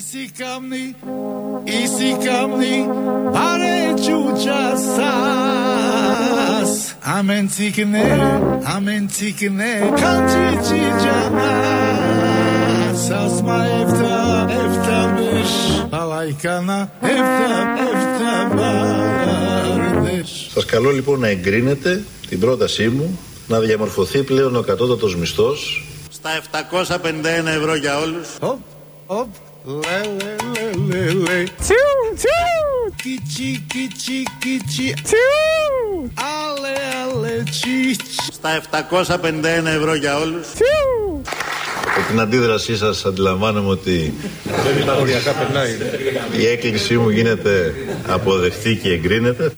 Isi kamni pare chuchasas amen tikne kanchi chijanas asma eftabish alaikana eftabardesh. Σας καλώ λοιπόν να εγκρίνετε την πρότασή μου να διαμορφωθεί πλέον ο κατώτατος μισθός στα 751 ευρώ για όλους. Στα 751 ευρώ για όλους. Από την αντίδρασή σας αντιλαμβάνομαι ότι η έκκλησή μου γίνεται αποδεκτή και εγκρίνεται.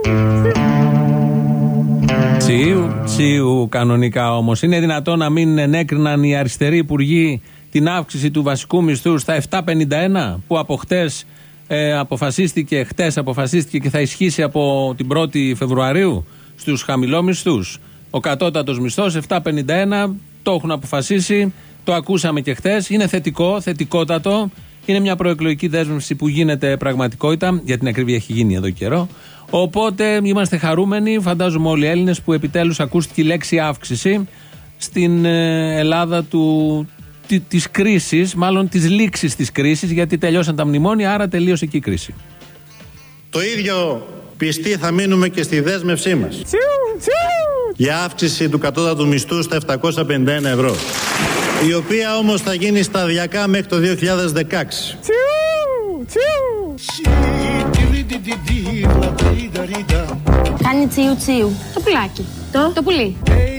Τσιου κανονικά όμως. Είναι δυνατόν να μην ενέκριναν οι αριστεροί υπουργοί την αύξηση του βασικού μισθού στα 751 που από χτες αποφασίστηκε και θα ισχύσει από την 1η Φεβρουαρίου στους χαμηλόμισθους. Ο κατώτατος μισθός 751 το έχουν αποφασίσει, το ακούσαμε και χτες. Είναι θετικότατο. Είναι μια προεκλογική δέσμευση που γίνεται πραγματικότητα. Για την ακρίβεια έχει γίνει εδώ καιρό. Οπότε είμαστε χαρούμενοι, φαντάζομαι όλοι οι Έλληνες, που επιτέλους ακούστηκε η λέξη αύξηση στην Ελλάδα της κρίσης, μάλλον της λήξης της κρίσης, γιατί τελειώσαν τα μνημόνια, άρα τελείωσε και η κρίση. Το ίδιο πιστοί θα μείνουμε και στη δέσμευσή μας για αύξηση του κατώτατου μισθού στα 751 ευρώ, η οποία όμως θα γίνει σταδιακά μέχρι το 2016. Κάνει τσιου τσιου. Το πουλάκι. Το πουλί.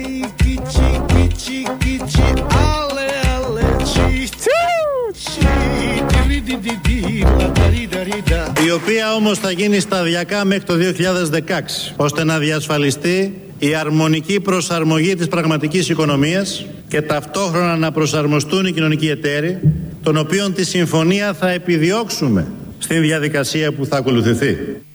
Η οποία όμως θα γίνει σταδιακά μέχρι το 2016, ώστε να διασφαλιστεί η αρμονική προσαρμογή της πραγματικής οικονομίας και ταυτόχρονα να προσαρμοστούν οι κοινωνικοί εταίροι, των οποίων τη συμφωνία θα επιδιώξουμε στην διαδικασία που θα ακολουθηθεί.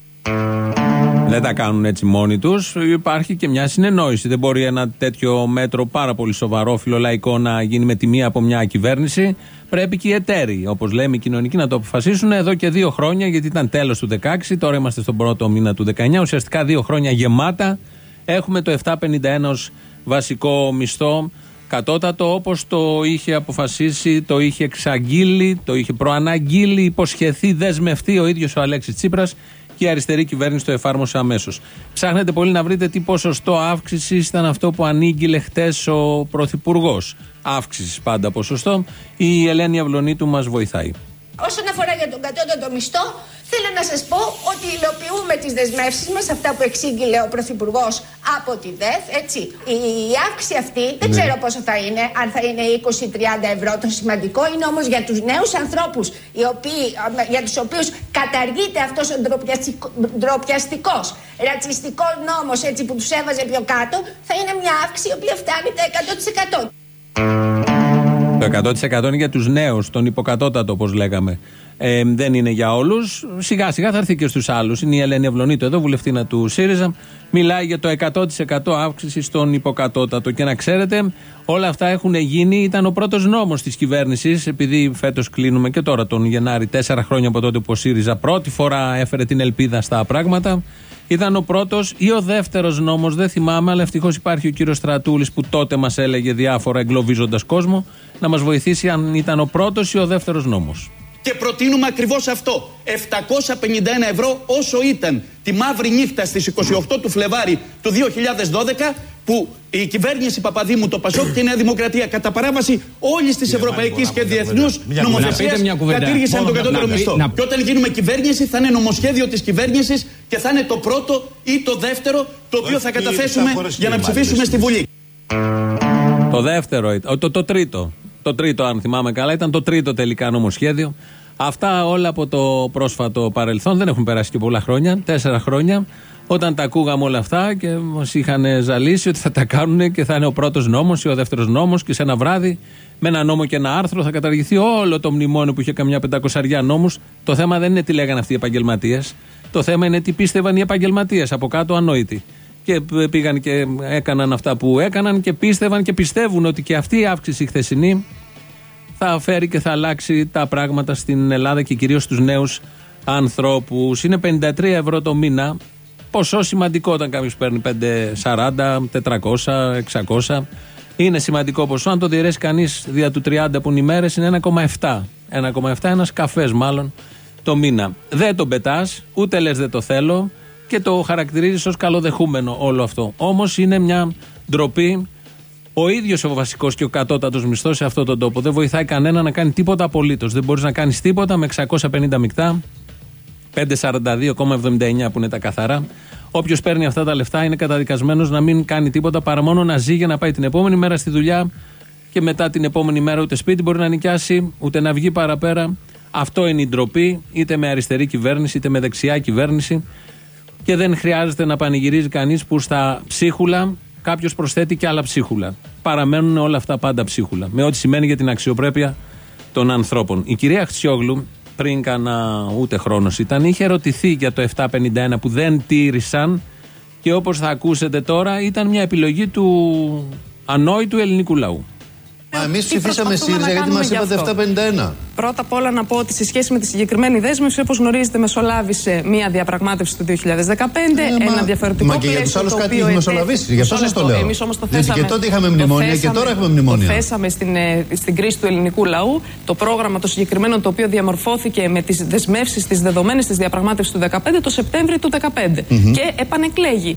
Δεν τα κάνουν έτσι μόνοι τους. Υπάρχει και μια συνεννόηση. Δεν μπορεί ένα τέτοιο μέτρο πάρα πολύ σοβαρό, φιλολαϊκό, να γίνει με τη μία από μια κυβέρνηση. Πρέπει και οι εταίροι, όπως λέμε, οι κοινωνικοί, να το αποφασίσουν εδώ και 2 χρόνια, γιατί ήταν τέλος του 16, τώρα είμαστε στον πρώτο μήνα του 19. Ουσιαστικά 2 χρόνια γεμάτα. Έχουμε το 751 ως βασικό μισθό κατώτατο, όπως το είχε αποφασίσει, το είχε εξαγγείλει, το είχε προαναγγείλει, υποσχεθεί, δεσμευτεί ο ίδιος ο Αλέξης Τσίπρας, και η αριστερή κυβέρνηση το εφάρμοσε αμέσως. Ψάχνετε πολύ να βρείτε τι ποσοστό αύξησης ήταν αυτό που ανήγγειλε χτες ο Πρωθυπουργός. Αύξησης πάντα ποσοστό. Η Ελένη Αυλωνίτου μας βοηθάει. Όσον αφορά για τον κατώτατο μισθό, θέλω να σας πω ότι υλοποιούμε τις δεσμεύσεις μας, αυτά που εξήγηλε ο Πρωθυπουργός από τη ΔΕΘ, έτσι. Η αύξηση αυτή δεν ξέρω πόσο θα είναι, αν θα είναι 20-30 ευρώ. Το σημαντικό είναι όμως για τους νέους ανθρώπους, για τους οποίους καταργείται αυτός ο ντροπιαστικός, ρατσιστικός νόμος, έτσι, που τους έβαζε πιο κάτω, θα είναι μια αύξηση η οποία φτάνει τα 100%. Το 100% είναι για τους νέους, τον υποκατώτατο όπως λέγαμε. Δεν είναι για όλους. Σιγά σιγά θα έρθει και στους άλλους. Είναι η Ελένη Αυλωνίτου εδώ, βουλευτήνα του ΣΥΡΙΖΑ. Μιλάει για το 100% αύξηση στον υποκατώτατο. Και να ξέρετε, όλα αυτά έχουν γίνει. Ήταν ο πρώτος νόμος της κυβέρνησης, επειδή φέτος κλείνουμε και τώρα τον Γενάρη, 4 χρόνια από τότε που ο ΣΥΡΙΖΑ πρώτη φορά έφερε την ελπίδα στα πράγματα. Ήταν ο πρώτος ή ο δεύτερος νόμος, δεν θυμάμαι, αλλά ευτυχώς υπάρχει ο κύριος Στρατούλης που τότε μας έλεγε διάφορα εγκλωβίζοντας κόσμο, να μας βοηθήσει αν ήταν ο πρώτος ή ο δεύτερος νόμος. Και προτείνουμε ακριβώς αυτό. 751 ευρώ όσο ήταν τη μαύρη νύχτα στις 28 του Φλεβάρι του 2012, που η κυβέρνηση Παπαδήμου, το ΠΑΣΟΚ και η Νέα Δημοκρατία κατά παράβαση όλης της ευρωπαϊκής και διεθνούς νομοθεσίας κατήργησαν τον κατώτερο μισθό. Και όταν γίνουμε κυβέρνηση θα είναι νομοσχέδιο της κυβέρνησης και θα είναι το πρώτο ή το δεύτερο το οποίο θα καταθέσουμε για να ψηφίσουμε στη Βουλή. Το δεύτερο, το τρίτο. Το τρίτο, αν θυμάμαι καλά, ήταν το τρίτο τελικά νομοσχέδιο. Αυτά όλα από το πρόσφατο παρελθόν, δεν έχουν περάσει και πολλά χρόνια, 4 χρόνια. Όταν τα ακούγαμε όλα αυτά και μας είχαν ζαλίσει ότι θα τα κάνουν και θα είναι ο πρώτος νόμος ή ο δεύτερος νόμος, και σε ένα βράδυ με ένα νόμο και ένα άρθρο θα καταργηθεί όλο το μνημόνιο που είχε καμιά 500 νόμους. Το θέμα δεν είναι τι λέγανε αυτοί οι επαγγελματίες. Το θέμα είναι τι πίστευαν οι επαγγελματίες από κάτω, ανόητοι. Και πήγαν και έκαναν αυτά που έκαναν και πίστευαν και πιστεύουν ότι και αυτή η αύξηση χθεσινή θα φέρει και θα αλλάξει τα πράγματα στην Ελλάδα και κυρίως στους νέους ανθρώπους. Είναι 53 ευρώ το μήνα. Ποσό σημαντικό όταν κάποιος παίρνει 540, 400, 600. Είναι σημαντικό ποσό. Αν το διαιρέσει κανείς δια του 30 που είναι οι μέρες, είναι 1,7. 1,7 ένας καφές μάλλον το μήνα. Δεν τον πετάς, ούτε λες δεν το θέλω και το χαρακτηρίζεις ως καλοδεχούμενο όλο αυτό. Όμως είναι μια ντροπή. Ο ίδιος ο βασικός και ο κατώτατος μισθός σε αυτόν τον τόπο δεν βοηθάει κανένα να κάνει τίποτα απολύτως. Δεν μπορείς να κάνεις τίποτα με 650 μεικτά, 542,79 που είναι τα καθαρά. Όποιος παίρνει αυτά τα λεφτά είναι καταδικασμένος να μην κάνει τίποτα παρά μόνο να ζει για να πάει την επόμενη μέρα στη δουλειά και μετά την επόμενη μέρα ούτε σπίτι μπορεί να νοικιάσει, ούτε να βγει παραπέρα. Αυτό είναι η ντροπή, είτε με αριστερή κυβέρνηση είτε με δεξιά κυβέρνηση. Και δεν χρειάζεται να πανηγυρίζει κανείς που στα ψίχουλα κάποιος προσθέτει και άλλα ψίχουλα. Παραμένουν όλα αυτά πάντα ψίχουλα. Με ό,τι σημαίνει για την αξιοπρέπεια των ανθρώπων. Η κυρία Αξιόγλου, πριν κάνα ούτε χρόνος ήταν, είχε ερωτηθεί για το 751 που δεν τήρησαν και όπως θα ακούσετε τώρα ήταν μια επιλογή του ανόητου ελληνικού λαού. Εμείς ψηφίσαμε ΣΥΡΙΖΑ γιατί μας είπατε 751. Πρώτα απ' όλα να πω ότι σε σχέση με τη συγκεκριμένη δέσμευση, όπως γνωρίζετε, μεσολάβησε μία διαπραγμάτευση του 2015, ένα διαφορετικό πλαίσιο. Μα και για τους άλλους κάτι έχει μεσολαβήσει, γι' αυτό σας το λέω. Εμείς όμως το θέσαμε. Και τότε είχαμε μνημόνια και τώρα έχουμε μνημόνια. Το θέσαμε στην κρίση του ελληνικού λαού. Το πρόγραμμα το συγκεκριμένο, το οποίο διαμορφώθηκε με τις δεσμεύσεις τις δεδομένες της διαπραγμάτευσης του 2015, το Σεπτέμβριο του 2015. Και επανεκλέγει.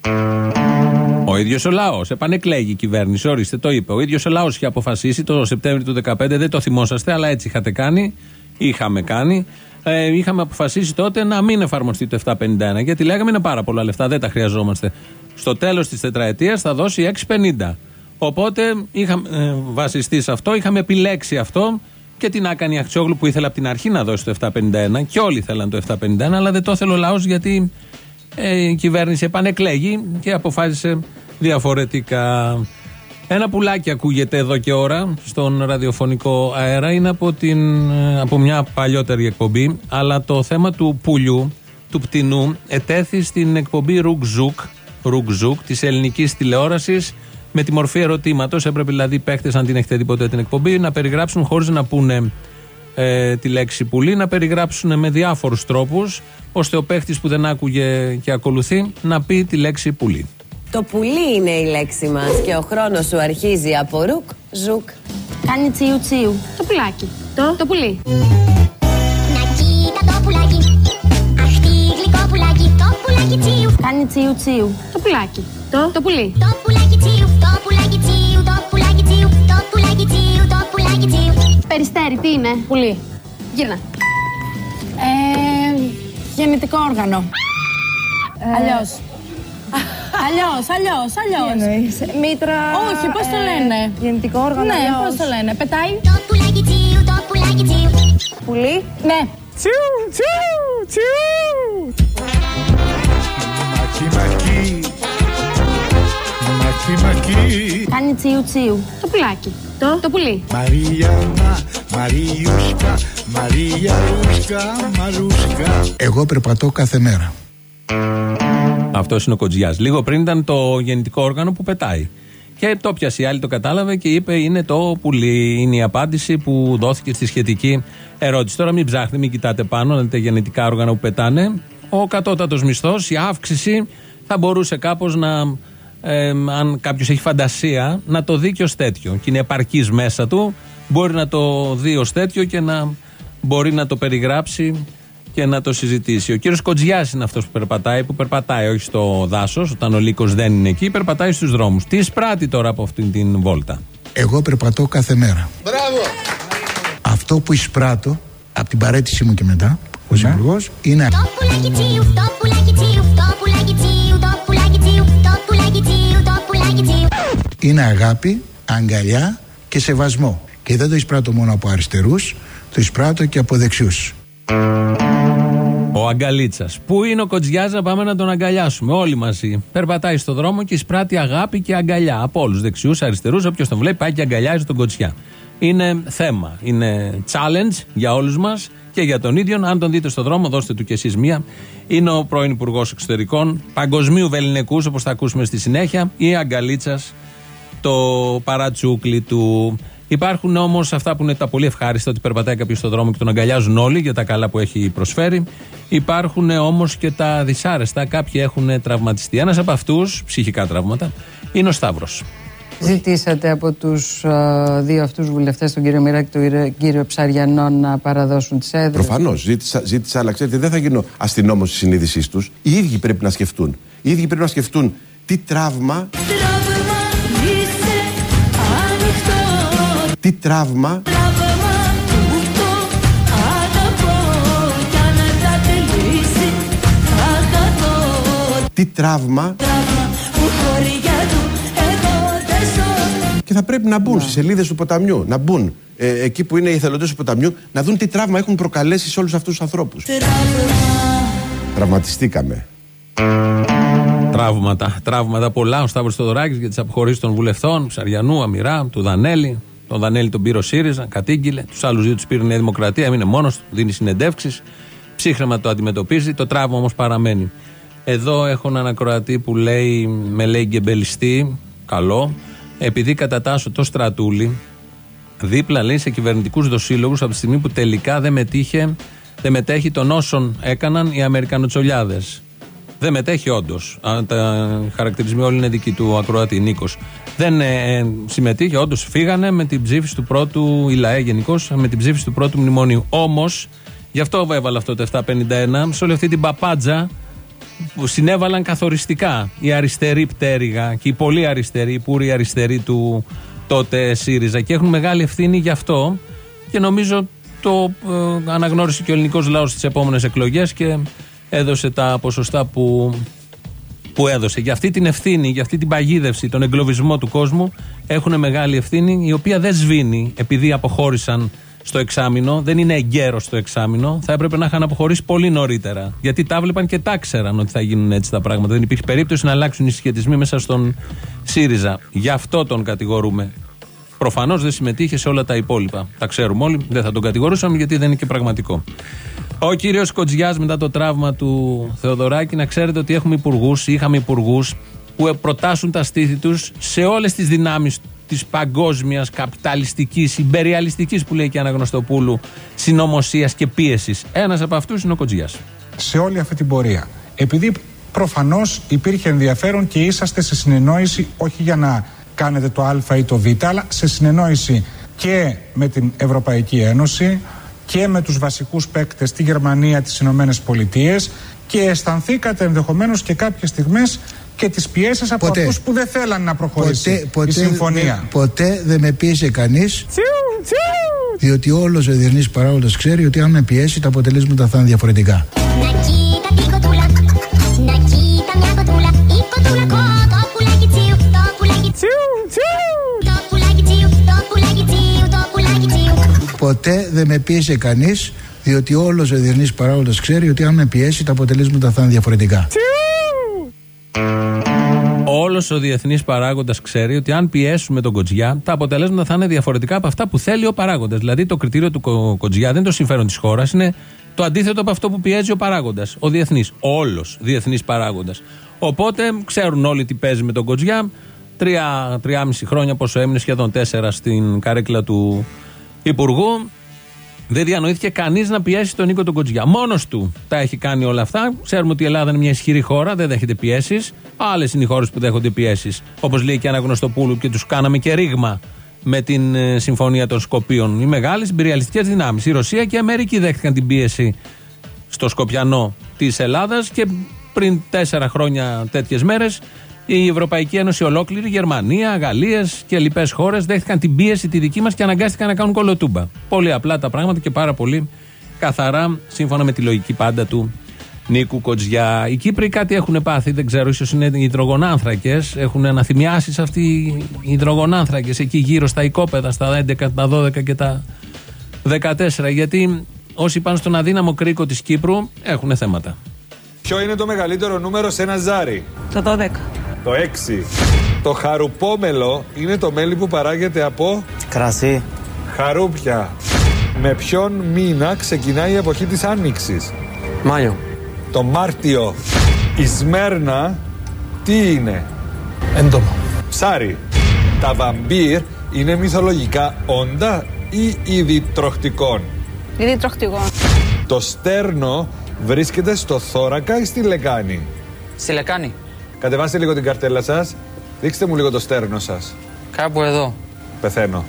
Ο ίδιος ο λαός επανεκλέγει η κυβέρνηση, ορίστε το είπε. Ο ίδιος ο λαός είχε αποφασίσει το Σεπτέμβριο του 2015, δεν το θυμόσαστε, αλλά έτσι είχαμε κάνει. Είχαμε αποφασίσει τότε να μην εφαρμοστεί το 751, γιατί λέγαμε είναι πάρα πολλά λεφτά, δεν τα χρειαζόμαστε. Στο τέλος της τετραετίας θα δώσει 650. Οπότε είχαμε βασιστεί σε αυτό, είχαμε επιλέξει αυτό και τι να κάνει η Αξιόγλου που ήθελε από την αρχή να δώσει το 751 και όλοι ήθελαν το 751, αλλά δεν το ήθελε ο λαός γιατί η κυβέρνηση επανεκλέγει και αποφάσισε διαφορετικά. Ένα πουλάκι ακούγεται εδώ και ώρα στον ραδιοφωνικό αέρα, είναι από μια παλιότερη εκπομπή, αλλά το θέμα του πουλιού, του πτηνού, ετέθη στην εκπομπή Ρουκζούκ της ελληνικής τηλεόρασης με τη μορφή ερωτήματος. Έπρεπε δηλαδή οι παίχτες, αν την έχετε δει ποτέ την εκπομπή, να περιγράψουν χωρίς να πούνε τη λέξη πουλί, να περιγράψουν με διάφορους τρόπους, ώστε ο παίχτης που δεν άκουγε και ακολουθεί να πει τη λέξη πουλί. Το πουλί είναι η λέξη μας και ο χρόνος σου αρχίζει από ρουκ, ζουκ. Κάνει τσιου τσιου. Το πουλάκι. Το πουλί. Να κοίτα το πουλάκι. Αχ, τι γλυκό πουλάκι. Το πουλάκι τσιου. Κάνει τσιου τσιου. Το πουλάκι. Το πουλί. Το πουλάκι τσιου. Το πουλάκι τσιου. Το πουλάκι τσιου. Το πουλάκι τσιου. Το πουλάκι τσιου. Περιστέρι, τι είναι? Πουλί. Γύρνα. Γεννητικό όργανο. Αλλιώς. Μήτρα. Όχι, πώς το λένε? Γεννητικό όργανο. Ναι, πώς το λένε? Πετάει. Το πουλάκι τσιου. Το πουλάκι τσιου. Πουλί. Ναι. Τσιου, τσιου, τσιου. Μακι. Κάνει τσιου τσιου. Το πουλάκι. Το πουλί. Εγώ περπατώ κάθε μέρα. Αυτός είναι ο Κοτζιάς. Λίγο πριν ήταν το γεννητικό όργανο που πετάει. Και το πιασε η άλλη, το κατάλαβε και είπε είναι το πουλί. Είναι η απάντηση που δόθηκε στη σχετική ερώτηση. Τώρα μην ψάχνετε, μην κοιτάτε πάνω, να δείτε γεννητικά όργανα που πετάνε. Ο κατώτατος μισθός, η αύξηση θα μπορούσε κάπως να, αν κάποιος έχει φαντασία, να το δει και ως τέτοιο. Και είναι επαρκής μέσα του, μπορεί να το δει ως τέτοιο και να μπορεί να το περιγράψει και να το συζητήσει. Ο κύριος Κοτζιάς είναι αυτός που περπατάει όχι στο δάσος, όταν ο λύκος δεν είναι εκεί, περπατάει στους δρόμους. Τι εισπράττει τώρα από αυτήν την βόλτα? Εγώ περπατώ κάθε μέρα. Μπράβο! Αυτό που εισπράττω από την παραίτησή μου και μετά, ως υπουργός, είναι είναι αγάπη, αγκαλιά και σεβασμό. Και δεν το εισπράττω μόνο από αριστερούς, το εισπράττω και από δεξιούς. Ο Αγκαλίτσας. Πού είναι ο Κοτζιάς να πάμε να τον αγκαλιάσουμε όλοι μαζί? Περπατάει στο δρόμο και εισπράττει αγάπη και αγκαλιά από όλους, δεξιούς, αριστερούς. Όποιος τον βλέπει πάει και αγκαλιάζει τον Κοτζιά. Είναι θέμα, είναι challenge για όλους μας και για τον ίδιο. Αν τον δείτε στο δρόμο, δώστε του κι εσείς μία. Είναι ο πρώην Υπουργός Εξωτερικών, παγκοσμίου βελληνικούς, όπως θα ακούσουμε στη συνέχεια, ή Αγκαλίτσας, το παρατσούκλι του. Υπάρχουν όμως αυτά που είναι τα πολύ ευχάριστα, ότι περπατάει κάποιος στον δρόμο και τον αγκαλιάζουν όλοι για τα καλά που έχει προσφέρει. Υπάρχουν όμως και τα δυσάρεστα. Κάποιοι έχουν τραυματιστεί. Ένας από αυτούς, ψυχικά τραύματα, είναι ο Σταύρος. Ζητήσατε από τους δύο αυτούς βουλευτές, τον κύριο Μιράκη και τον κύριο Ψαριανό, να παραδώσουν τις έδρες? Προφανώς. Ζήτησα, αλλά ξέρετε, δεν θα γίνω αστυνόμος της συνείδησής τους. Οι ίδιοι πρέπει να σκεφτούν. Οι ίδιοι πρέπει να σκεφτούν τι τραύμα. Τι τραύμα. Τι τραύμα. Και θα πρέπει να μπουν στις σελίδες του ποταμιού, να μπουν εκεί που είναι οι εθελοντές του ποταμιού, να δουν τι τραύμα έχουν προκαλέσει σε όλους αυτούς τους ανθρώπους. Τραυματιστήκαμε. Τραύματα πολλά. Ο Σταύρος Θεοδωράκης για τις αποχωρήσεις των βουλευτών, Ψαριανού, Αμυρά, του Δανέλη. Τον Δανέλη τον πήρε ο ΣΥΡΙΖΑ, κατήγγειλε. Τους άλλους δύο τους πήρε η Νέα Δημοκρατία, έμεινε μόνος του, δίνει συνεντεύξεις. Ψύχρεμα το αντιμετωπίζει, το τραύμα όμως παραμένει. Εδώ έχω έναν ακροατή που με λέει γκεμπελιστή, καλό, επειδή κατατάσσω το Στρατούλη δίπλα, λέει, σε κυβερνητικούς δοσύλλογους από τη στιγμή που τελικά δεν μετέχει των όσων έκαναν οι Αμερικανοτσολιάδες. Δεν μετέχει όντως. Τα χαρακτηρισμοί όλοι είναι δικοί του ακροατή, Νίκος. Δεν συμμετείχε, όντως φύγανε με την ψήφιση του πρώτου, η ΛΑΕ γενικώς, με την ψήφιση του πρώτου μνημονίου. Όμως, γι' αυτό έβαλα αυτό το 751, σε όλη αυτή την παπάντζα που συνέβαλαν καθοριστικά η αριστερή πτέρυγα και οι πολύ αριστεροί, οι πούροι αριστεροί του τότε ΣΥΡΙΖΑ, και έχουν μεγάλη ευθύνη γι' αυτό, και νομίζω το αναγνώρισε και ο ελληνικός λαός στις επόμενες εκλογές και έδωσε τα ποσοστά που έδωσε. Για αυτή την ευθύνη, για αυτή την παγίδευση, τον εγκλωβισμό του κόσμου, έχουν μεγάλη ευθύνη, η οποία δεν σβήνει επειδή αποχώρησαν στο εξάμηνο, δεν είναι εγκαίρος στο εξάμηνο. Θα έπρεπε να είχαν αποχωρήσει πολύ νωρίτερα. Γιατί τα βλέπαν και τα ξέραν ότι θα γίνουν έτσι τα πράγματα. Δεν υπήρχε περίπτωση να αλλάξουν οι συσχετισμοί μέσα στον ΣΥΡΙΖΑ. Γι' αυτό τον κατηγορούμε. Προφανώς δεν συμμετείχε σε όλα τα υπόλοιπα. Τα ξέρουμε όλοι, δεν θα τον κατηγορούσαμε γιατί δεν είναι και πραγματικό. Ο κύριος Κοτζιάς, μετά το τραύμα του Θεοδωράκη, να ξέρετε ότι είχαμε υπουργούς που προτάσουν τα στήθη τους σε όλες τις δυνάμεις της παγκόσμιας καπιταλιστικής, ιμπεριαλιστικής, που λέει και Αναγνωστοπούλου, συνωμοσίας και πίεσης. Ένας από αυτούς είναι ο Κοτζιάς. Σε όλη αυτή την πορεία, επειδή προφανώς υπήρχε ενδιαφέρον και είσαστε σε συνεννόηση, όχι για να κάνετε το Α ή το Β, αλλά σε συνεννόηση και με την Ευρωπαϊκή Ένωση και με τους βασικούς παίκτες, τη Γερμανία, τις Ηνωμένες Πολιτείες, και αισθανθήκατε ενδεχομένως και κάποιες στιγμές και τις πιέσεις από αυτούς που δεν θέλαν να προχωρήσει η συμφωνία. Ποτέ δεν με πίεσε κανείς, διότι όλος ο διεθνής παράγοντας ξέρει ότι αν με πιέσει τα αποτελέσματα θα είναι διαφορετικά. Ποτέ δεν με πίεσε κανείς, διότι όλος ο διεθνής παράγοντας ξέρει ότι αν με πιέσει τα αποτελέσματα θα είναι διαφορετικά. Όλος ο διεθνής παράγοντας ξέρει ότι αν πιέσουμε τον Κοτζιά, τα αποτελέσματα θα είναι διαφορετικά από αυτά που θέλει ο παράγοντας. Δηλαδή, το κριτήριο του Κοτζιά δεν είναι το συμφέρον της χώρας, είναι το αντίθετο από αυτό που πιέζει ο παράγοντας. Ο διεθνής. Όλος διεθνής παράγοντας. Οπότε ξέρουν όλοι τι παίζει με τον Κοτζιά. 3,5 χρόνια, πόσο έμεινε, σχεδόν 4 στην καρέκλα του Υπουργού. Δεν διανοήθηκε κανείς να πιέσει τον Νίκο τον Κοτζιά. Μόνος του τα έχει κάνει όλα αυτά. Ξέρουμε ότι η Ελλάδα είναι μια ισχυρή χώρα, δεν δέχεται πιέσεις. Άλλες είναι οι χώρες που δέχονται πιέσεις. Όπως λέει και Αναγνωστοπούλου, και τους κάναμε και ρήγμα με την Συμφωνία των Σκοπίων. Οι μεγάλες ιμπεριαλιστικές δυνάμεις, η Ρωσία και η Αμερική, δέχτηκαν την πίεση στο Σκοπιανό της Ελλάδας, και πριν 4 χρόνια τέτοιες μέρες η Ευρωπαϊκή Ένωση ολόκληρη, Γερμανία, Γαλλίες και λοιπές χώρες δέχτηκαν την πίεση τη δική μας και αναγκάστηκαν να κάνουν κολοτούμπα. Πολύ απλά τα πράγματα και πάρα πολύ καθαρά, σύμφωνα με τη λογική πάντα του Νίκου Κοτζιά. Οι Κύπροι κάτι έχουν πάθει, δεν ξέρω, ίσως είναι οι υδρογονάνθρακες. Έχουν αναθυμιάσει αυτοί οι υδρογονάνθρακες εκεί γύρω στα οικόπεδα, στα 11, τα 12 και τα 14. Γιατί όσοι πάνε στον αδύναμο κρίκο της Κύπρου έχουν θέματα. Ποιο είναι το μεγαλύτερο νούμερο σε ένα ζάρι? Το 12. Το 6. Το χαρουπόμελο είναι το μέλι που παράγεται από κρασί. Χαρούπια. Με ποιον μήνα ξεκινάει η εποχή της Άνοιξης? Μάιο. Το Μάρτιο. Η Σμέρνα τι είναι? Έντομο. Ψάρι. Τα βαμπύρ είναι μυθολογικά όντα ή είδη τροχτικών? Είδη τροχτικών. Το στέρνο βρίσκεται στο θώρακα ή στη λεκάνη? Στη λεκάνη. Κατεβάστε λίγο την καρτέλα σας. Δείξτε μου λίγο το στέρνο σας. Κάπου εδώ. Πεθαίνω.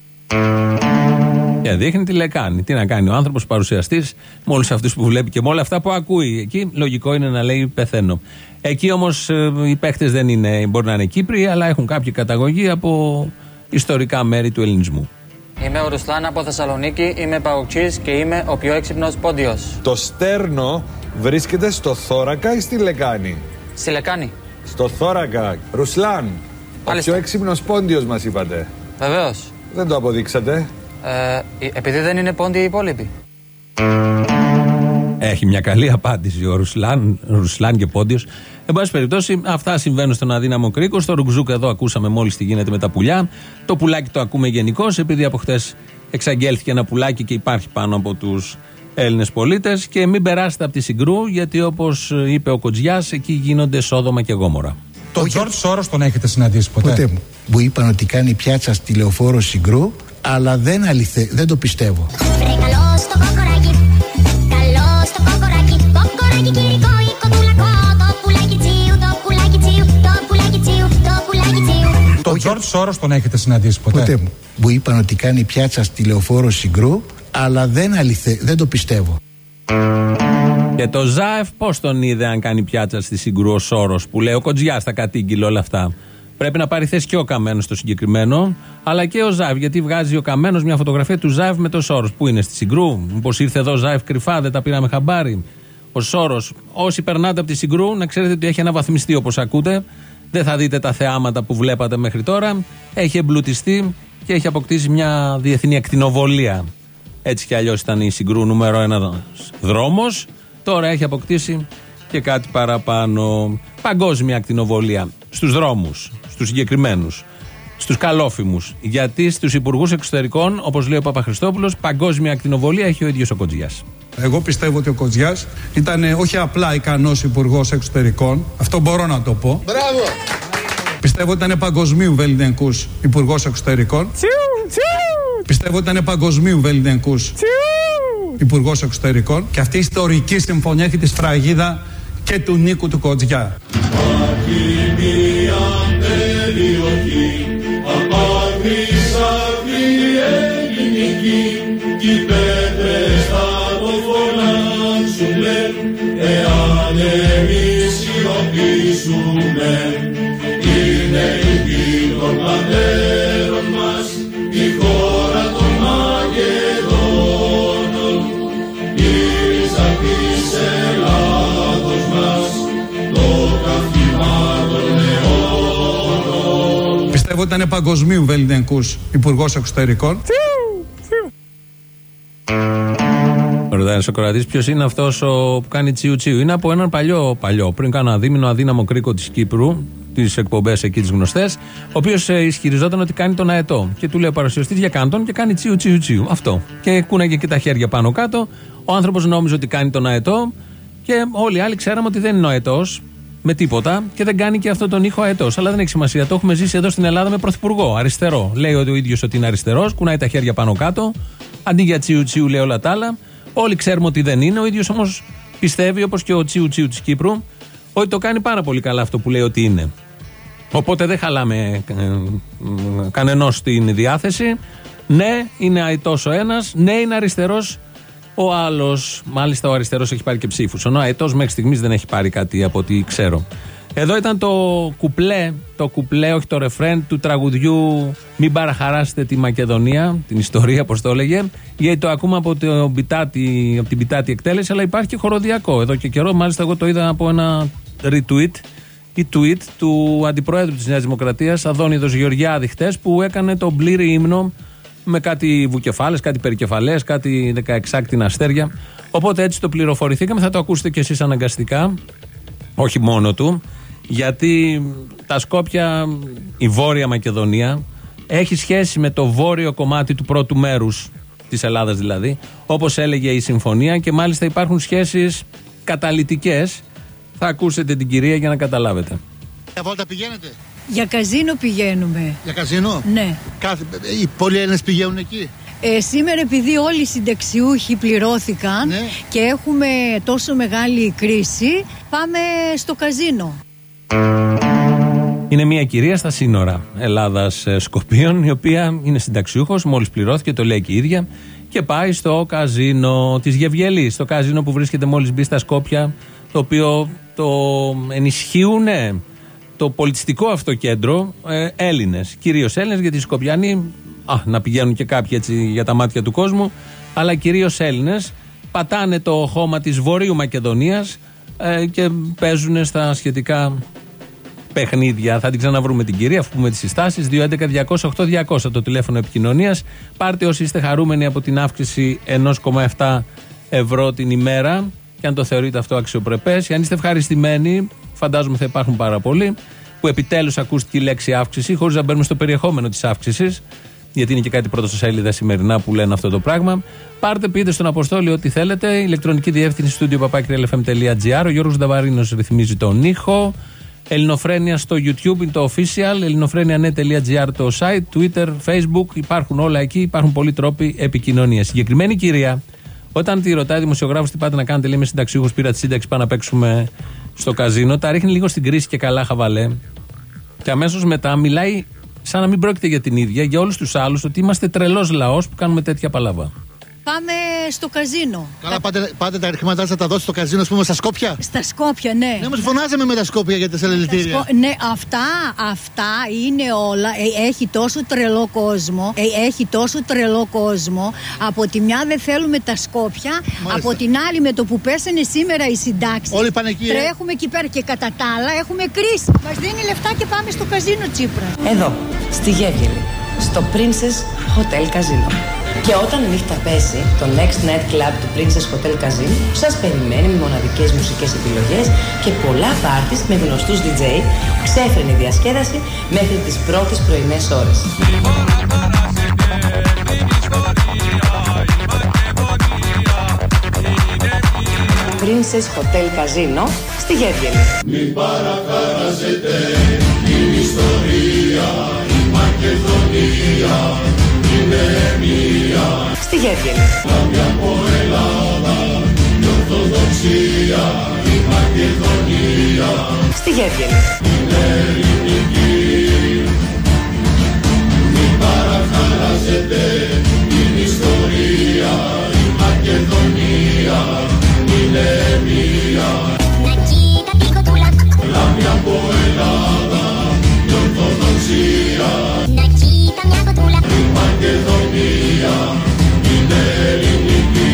Και δείχνει τη λεκάνη. Τι να κάνει ο άνθρωπος παρουσιαστής με όλους αυτούς που βλέπει και με όλα αυτά που ακούει. Εκεί λογικό είναι να λέει πεθαίνω. Εκεί όμως οι παίχτες δεν είναι, μπορεί να είναι Κύπροι, αλλά έχουν κάποια καταγωγή από ιστορικά μέρη του ελληνισμού. Είμαι ο Ρουσλάν από Θεσσαλονίκη, είμαι παοξής και είμαι ο πιο έξυπνος πόντιος. Το στέρνο βρίσκεται στο θώρακα ή στη λεκάνη? Στη λεκάνη. Στο θώρακα. Ρουσλάν, ο πιο έξυπνος πόντιος μας είπατε. Βεβαίως. Δεν το αποδείξατε. Επειδή δεν είναι πόντιοι οι υπόλοιποι. Έχει μια καλή απάντηση ο Ρουσλάν και πόντιος. Εν πάση περιπτώσει, αυτά συμβαίνουν στον αδύναμο κρίκο. Στο Ρουκζούκ εδώ ακούσαμε μόλις τι γίνεται με τα πουλιά. Το πουλάκι το ακούμε γενικώς, επειδή από χτες εξαγγέλθηκε ένα πουλάκι και υπάρχει πάνω από τους Έλληνες πολίτες. Και μην περάσετε από τη Συγκρού, γιατί όπως είπε ο Κοτζιάς, εκεί γίνονται Σόδομα και Γόμορα. Τον Τζορτζ Σόρος τον έχετε συναντήσει ποτέ? Ποτέ μου. Μου είπαν ότι κάνει πιάτσα στη Λεωφόρο Συγκρού, αλλά δεν το πιστεύω. Τον Τζορτζ Σόρος τον έχετε συναντήσει ποτέ? Ποτέ μου. Μου είπαν ότι κάνει πιάτσα στη Λεωφόρο Συγκρού, αλλά δεν το πιστεύω. Και το ΖΑΕΦ πώς τον είδε αν κάνει πιάτσα στη Συγκρού ο Σόρος, που λέει ο Κοτζιάς τα κατήγγειλε όλα αυτά? Πρέπει να πάρει θέση και ο Καμένος στο συγκεκριμένο, αλλά και ο ΖΑΕΦ, γιατί βγάζει ο Καμένος μια φωτογραφία του ΖΑΕΦ με το Σόρος. Πού είναι, στη Συγκρού? Μήπως ήρθε εδώ ΖΑΕΦ κρυφά, δεν τα πήραμε χαμπάρι? Ο Σόρος, όσοι περνάτε από τη Συγκρού, να ξέρετε ότι έχει αναβαθμιστεί όπως ακούτε. Δεν θα δείτε τα θεάματα που βλέπατε μέχρι τώρα. Έχει εμπλουτιστεί και έχει αποκτήσει μια διεθνή ακτινοβολία. Έτσι κι αλλιώς ήταν η Συγκρού νούμερο 1 δρόμος. Τώρα έχει αποκτήσει και κάτι παραπάνω. Παγκόσμια ακτινοβολία στους δρόμους, στους συγκεκριμένους, στους καλόφημους. Γιατί στους υπουργούς εξωτερικών, όπως λέει ο Παπαχριστόπουλος, παγκόσμια ακτινοβολία έχει ο ίδιος ο Κοτζιάς. Εγώ πιστεύω ότι ο Κοτζιάς ήταν όχι απλά ικανός υπουργός εξωτερικών, αυτό μπορώ να το πω. Μπράβο! Πιστεύω ότι ήταν παγκοσμίου βεληνικούς υπουργός εξωτερικών. Πιστεύω ότι ήταν παγκοσμίου βεληνικούς υπουργός εξωτερικών. Και αυτή η ιστορική συμφωνία έχει τη σφραγίδα και του Νίκου του Κοτζιά. Εάν εμείς σιωπήσουμε, είναι η γη των πατέρων μας, η χώρα των Μακεδόνων, η ρίζα της Ελλάδος μας, το καύχημα των αιώνων. Πιστεύω ότι ήταν παγκοσμίου βεληνικούς υπουργός εξωτερικών. Ρωτάει ο κορατής, ποιος είναι αυτός που κάνει τσιου τσιου? Είναι από έναν παλιό, πριν κάνα δίμηνο, αδύναμο κρίκο της Κύπρου, τις εκπομπές εκεί τις γνωστές, ο οποίος ισχυριζόταν ότι κάνει τον αετό. Και του λέει ο παρουσιαστής, για κάντον, και κάνει τσιου τσιου τσιου. Αυτό. Και κούναγε και τα χέρια πάνω κάτω. Ο άνθρωπος νόμιζε ότι κάνει τον αετό και όλοι οι άλλοι ξέραμε ότι δεν είναι ο αετός με τίποτα και δεν κάνει και αυτό τον ήχο αετός. Αλλά δεν έχει σημασία. Το έχουμε ζήσει εδώ στην Ελλάδα με πρωθυπουργό, αριστερό. Λέει ο ίδιος ότι είναι αριστερός, κουνάει τα χέρια πάνω κάτω. Αντί για τσιου τσιου λέει όλα τα άλλα. Όλοι ξέρουμε ότι δεν είναι. Ο ίδιος όμως πιστεύει, όπως και ο τσιου τσιου της Κύπρου, ότι το κάνει πάρα πολύ καλά αυτό που λέει ότι είναι. Οπότε δεν χαλάμε κανενός την διάθεση. Ναι, είναι αετός ο ένας. Ναι, είναι αριστερός ο άλλος. Μάλιστα ο αριστερός έχει πάρει και ψήφους. Ο αετός μέχρι στιγμής δεν έχει πάρει κάτι από ό,τι ξέρω. Εδώ ήταν το κουπλέ, όχι το ρεφρέν του τραγουδιού «Μην παραχαράσετε τη Μακεδονία», την ιστορία όπως το έλεγε, γιατί το ακούμε από την πιτάτη εκτέλεση, αλλά υπάρχει και χοροδιακό εδώ και καιρό. Μάλιστα εγώ το είδα από ένα retweet ή tweet του Αντιπροέδρου της Νέας Δημοκρατίας, Αδόνιδος Γεωργιάδη, χτες, που έκανε τον πλήρη ύμνο με κάτι βουκεφάλες, κάτι περικεφαλές, κάτι 16 αστέρια. Οπότε έτσι το πληροφορηθήκαμε, θα το ακούσετε κι εσείς αναγκαστικά, όχι μόνο του. Γιατί τα Σκόπια, η Βόρεια Μακεδονία, έχει σχέση με το βόρειο κομμάτι του πρώτου μέρους της Ελλάδας δηλαδή, όπως έλεγε η συμφωνία, και μάλιστα υπάρχουν σχέσεις καταλυτικές. Θα ακούσετε την κυρία για να καταλάβετε. Βόλτα πηγαίνετε? Για καζίνο πηγαίνουμε. Για καζίνο? Ναι. Οι πολλοί Έλληνες πηγαίνουν εκεί. Σήμερα επειδή όλοι οι συνταξιούχοι πληρώθηκαν και έχουμε τόσο μεγάλη κρίση, πάμε στο καζίνο. Είναι μια κυρία στα σύνορα Ελλάδας-Σκοπίων, η οποία είναι συνταξιούχος, μόλις πληρώθηκε, το λέει και η ίδια, και πάει στο καζίνο της Γευγελής, στο καζίνο που βρίσκεται μόλις μπει στα Σκόπια, το οποίο το ενισχύουν το πολιτιστικό αυτό κέντρο Έλληνες, κυρίως Έλληνες, γιατί οι Σκοπιανοί να πηγαίνουν και κάποιοι έτσι για τα μάτια του κόσμου, αλλά κυρίως Έλληνες πατάνε το χώμα της Βορείου Μακεδονίας και παίζουν στα σχετικά παιχνίδια. Θα την ξαναβρούμε την κυρία, αφού πούμε τις συστάσεις. 211-208-200 το τηλέφωνο επικοινωνίας. Πάρτε όσοι είστε χαρούμενοι από την αύξηση 1,7 ευρώ την ημέρα, και αν το θεωρείτε αυτό αξιοπρεπές. Αν είστε ευχαριστημένοι, φαντάζομαι θα υπάρχουν πάρα πολλοί, που επιτέλους ακούστηκε η λέξη αύξηση, χωρίς να μπαίνουμε στο περιεχόμενο της αύξησης, γιατί είναι και κάτι πρωτοσέλιδα σημερινά που λένε αυτό το πράγμα. Πάρτε, πείτε στον Αποστόλη ό,τι θέλετε. Ηλεκτρονική διεύθυνση studio@realfm.gr. Ο Γιώργος Νταβαρίνος ρυθμίζει τον ήχο. Ελληνοφρένεια στο YouTube είναι το official. Ελληνοφρένια.net.gr το site. Twitter, Facebook. Υπάρχουν όλα εκεί. Υπάρχουν πολλοί τρόποι επικοινωνίας. Συγκεκριμένη κυρία, όταν τη ρωτάει δημοσιογράφος τι πάτε να κάνετε, λέει είμαι συνταξιούχος, πήρα τη σύνταξη, πάμε να παίξουμε στο καζίνο. Τα ρίχνει λίγο στην κρίση και καλά χαβαλέ. Και αμέσως μετά μιλάει σαν να μην πρόκειται για την ίδια, για όλους τους άλλους, ότι είμαστε τρελός λαός που κάνουμε τέτοια παλάβα. Πάμε στο καζίνο. Καλά, πάτε τα χρήματά σας θα δώσετε στο καζίνο, ας πούμε, στα Σκόπια. Στα Σκόπια, ναι. Ναι, όμως φωνάζαμε με τα Σκόπια για τα συλλαλητήρια. Ναι, αυτά είναι όλα. Έχει τόσο τρελό κόσμο. Από τη μια δεν θέλουμε τα Σκόπια, μάλιστα. Από την άλλη με το που πέσανε σήμερα οι συντάξεις. Όλοι πάνε εκεί. Τρέχουμε εκεί πέρα και κατά τα άλλα έχουμε κρίση. Μας δίνει λεφτά και πάμε στο καζίνο Τσίπρα. Εδώ, στη Γεύγελη, στο Princess Hotel Casino. Και όταν η νύχτα πέσει, το Next Night Club του Princess Hotel Casino σας περιμένει με μοναδικές μουσικές επιλογές και πολλά πάρτις με γνωστούς DJ, ξέφρενη διασκέδαση μέχρι τις πρώτες πρωινές ώρες. Princess Hotel Casino στη Γεύγελη. Μην παραχαράσετε την ιστορία, η Μακεδονία είναι μία. Στη Γεύγελη. Λάμπια από Ελλάδα, η Ορθοδοξία, η Μακεδονία. Στη Γεύγελη. Είναι ελληνική. Μην παραχαράσετε την ιστορία, η Μακεδονία είναι μία. Λάμπια από Ελλάδα, η Ορθοδοξία, η Μακεδονία είναι ελληνική.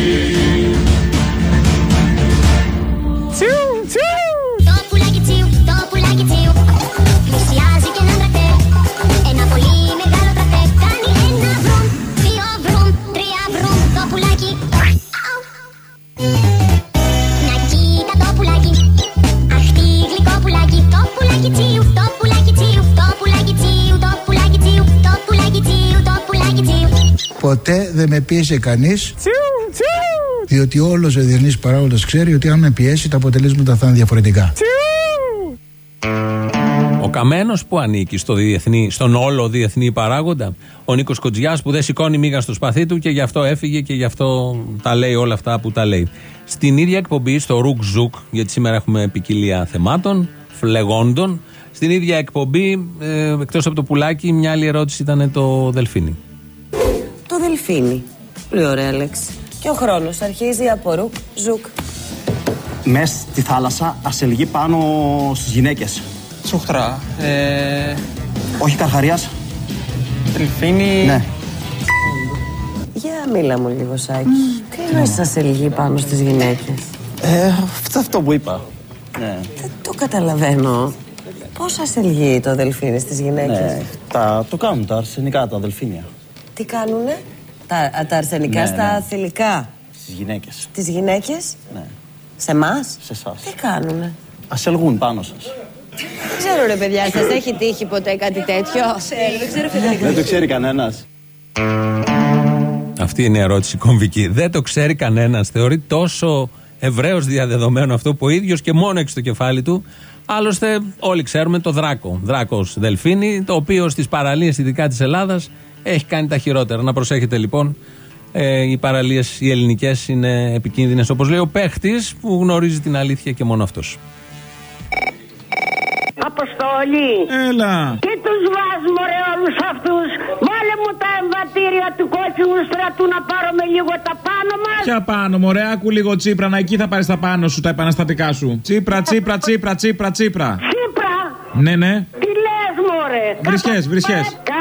Το πουλάκι τσιου, το πουλάκι τσιου, πλησιάζει και έναν τρακτέρ. Ένα πολύ μεγάλο τρακτέρ κάνει ένα βρουμ, δύο βρουμ, τρία βρουμ. Το πουλάκι, να κοίτα το πουλάκι, αχ τι γλυκό πουλάκι. Το πουλάκι τσιου, το πουλάκι τσιου, το πουλάκι τσιου, το πουλάκι τσιου, το πουλάκι τσιου, το πουλάκι τσιου. Ποτέ δεν με πίεσε κανείς, διότι όλος ο διεθνής παράγοντας ξέρει ότι αν με πιέσει τα αποτελέσματα θα είναι διαφορετικά. Ο Καμένος που ανήκει στον όλο διεθνή παράγοντα, ο Νίκος Κοντζιάς που δεν σηκώνει μίγα στο σπαθί του και γι' αυτό έφυγε και γι' αυτό τα λέει όλα αυτά που τα λέει. Στην ίδια εκπομπή, στο Ρουκ Ζουκ, γιατί σήμερα έχουμε ποικιλία θεμάτων, φλεγόντων, στην ίδια εκπομπή, εκτός από το πουλάκι, μια άλλη ερώτηση ήταν το δελφίνι. Το δελφίνι. Πολύ ωραία λέξη. Και ο χρόνος αρχίζει από Ρουκ Ζουκ. Μες στη θάλασσα ασελγεί πάνω στις γυναίκες. Σούχτρα. Όχι καρχαρίας. Δελφίνι. Ναι. Για μίλα μου λίγο, Σάκη. Τι εννοείς ασελγεί πάνω στις γυναίκες? Αυτό που είπα. Ναι. Δεν το καταλαβαίνω. Πώς ασελγεί το δελφίνι στις γυναίκες? Ναι, το κάνουν τα αρσενικά τα δελφίνια. Τι κάνουνε? Τα αρσενικά στα θηλυκά. Στις γυναίκες. Στις γυναίκες? Ναι. Σε εμάς? Σε εσάς. Τι κάνουνε? Ασελγούν πάνω σας. Δεν ξέρω ρε παιδιά, σας έχει τύχει ποτέ κάτι τέτοιο? Δεν ξέρω Φεδερικό. Δεν το ξέρει κανένας. Αυτή είναι η ερώτηση κομβική. Δεν το ξέρει κανένας. Θεωρεί τόσο ευρέως διαδεδομένο αυτό που ο ίδιος και μόνο έχει στο κεφάλι του Άλλωστε, όλοι ξέρουμε το Δράκο. Δράκος Δελφίνη, το οποίο στις παραλίες, ειδικά της Ελλάδας, έχει κάνει τα χειρότερα. Να προσέχετε λοιπόν. Οι παραλίες οι ελληνικές είναι επικίνδυνες, όπως λέει ο παίχτης που γνωρίζει την αλήθεια και μόνο αυτός. Αποστόλη. Έλα. Τι τους βάζουμε ρε όλους αυτούς. Βάλε μου τα εμβατήρια του κόκκινου στρατού να πάρουμε λίγο τα πάνω μας. Ποια πάνω μωρέ, άκου λίγο Τσίπρα, να εκεί θα πάρεις τα πάνω σου, τα επαναστατικά σου. Τσίπρα. Τσίπρα. Ναι. Τι λες μωρέ. Βρισχές.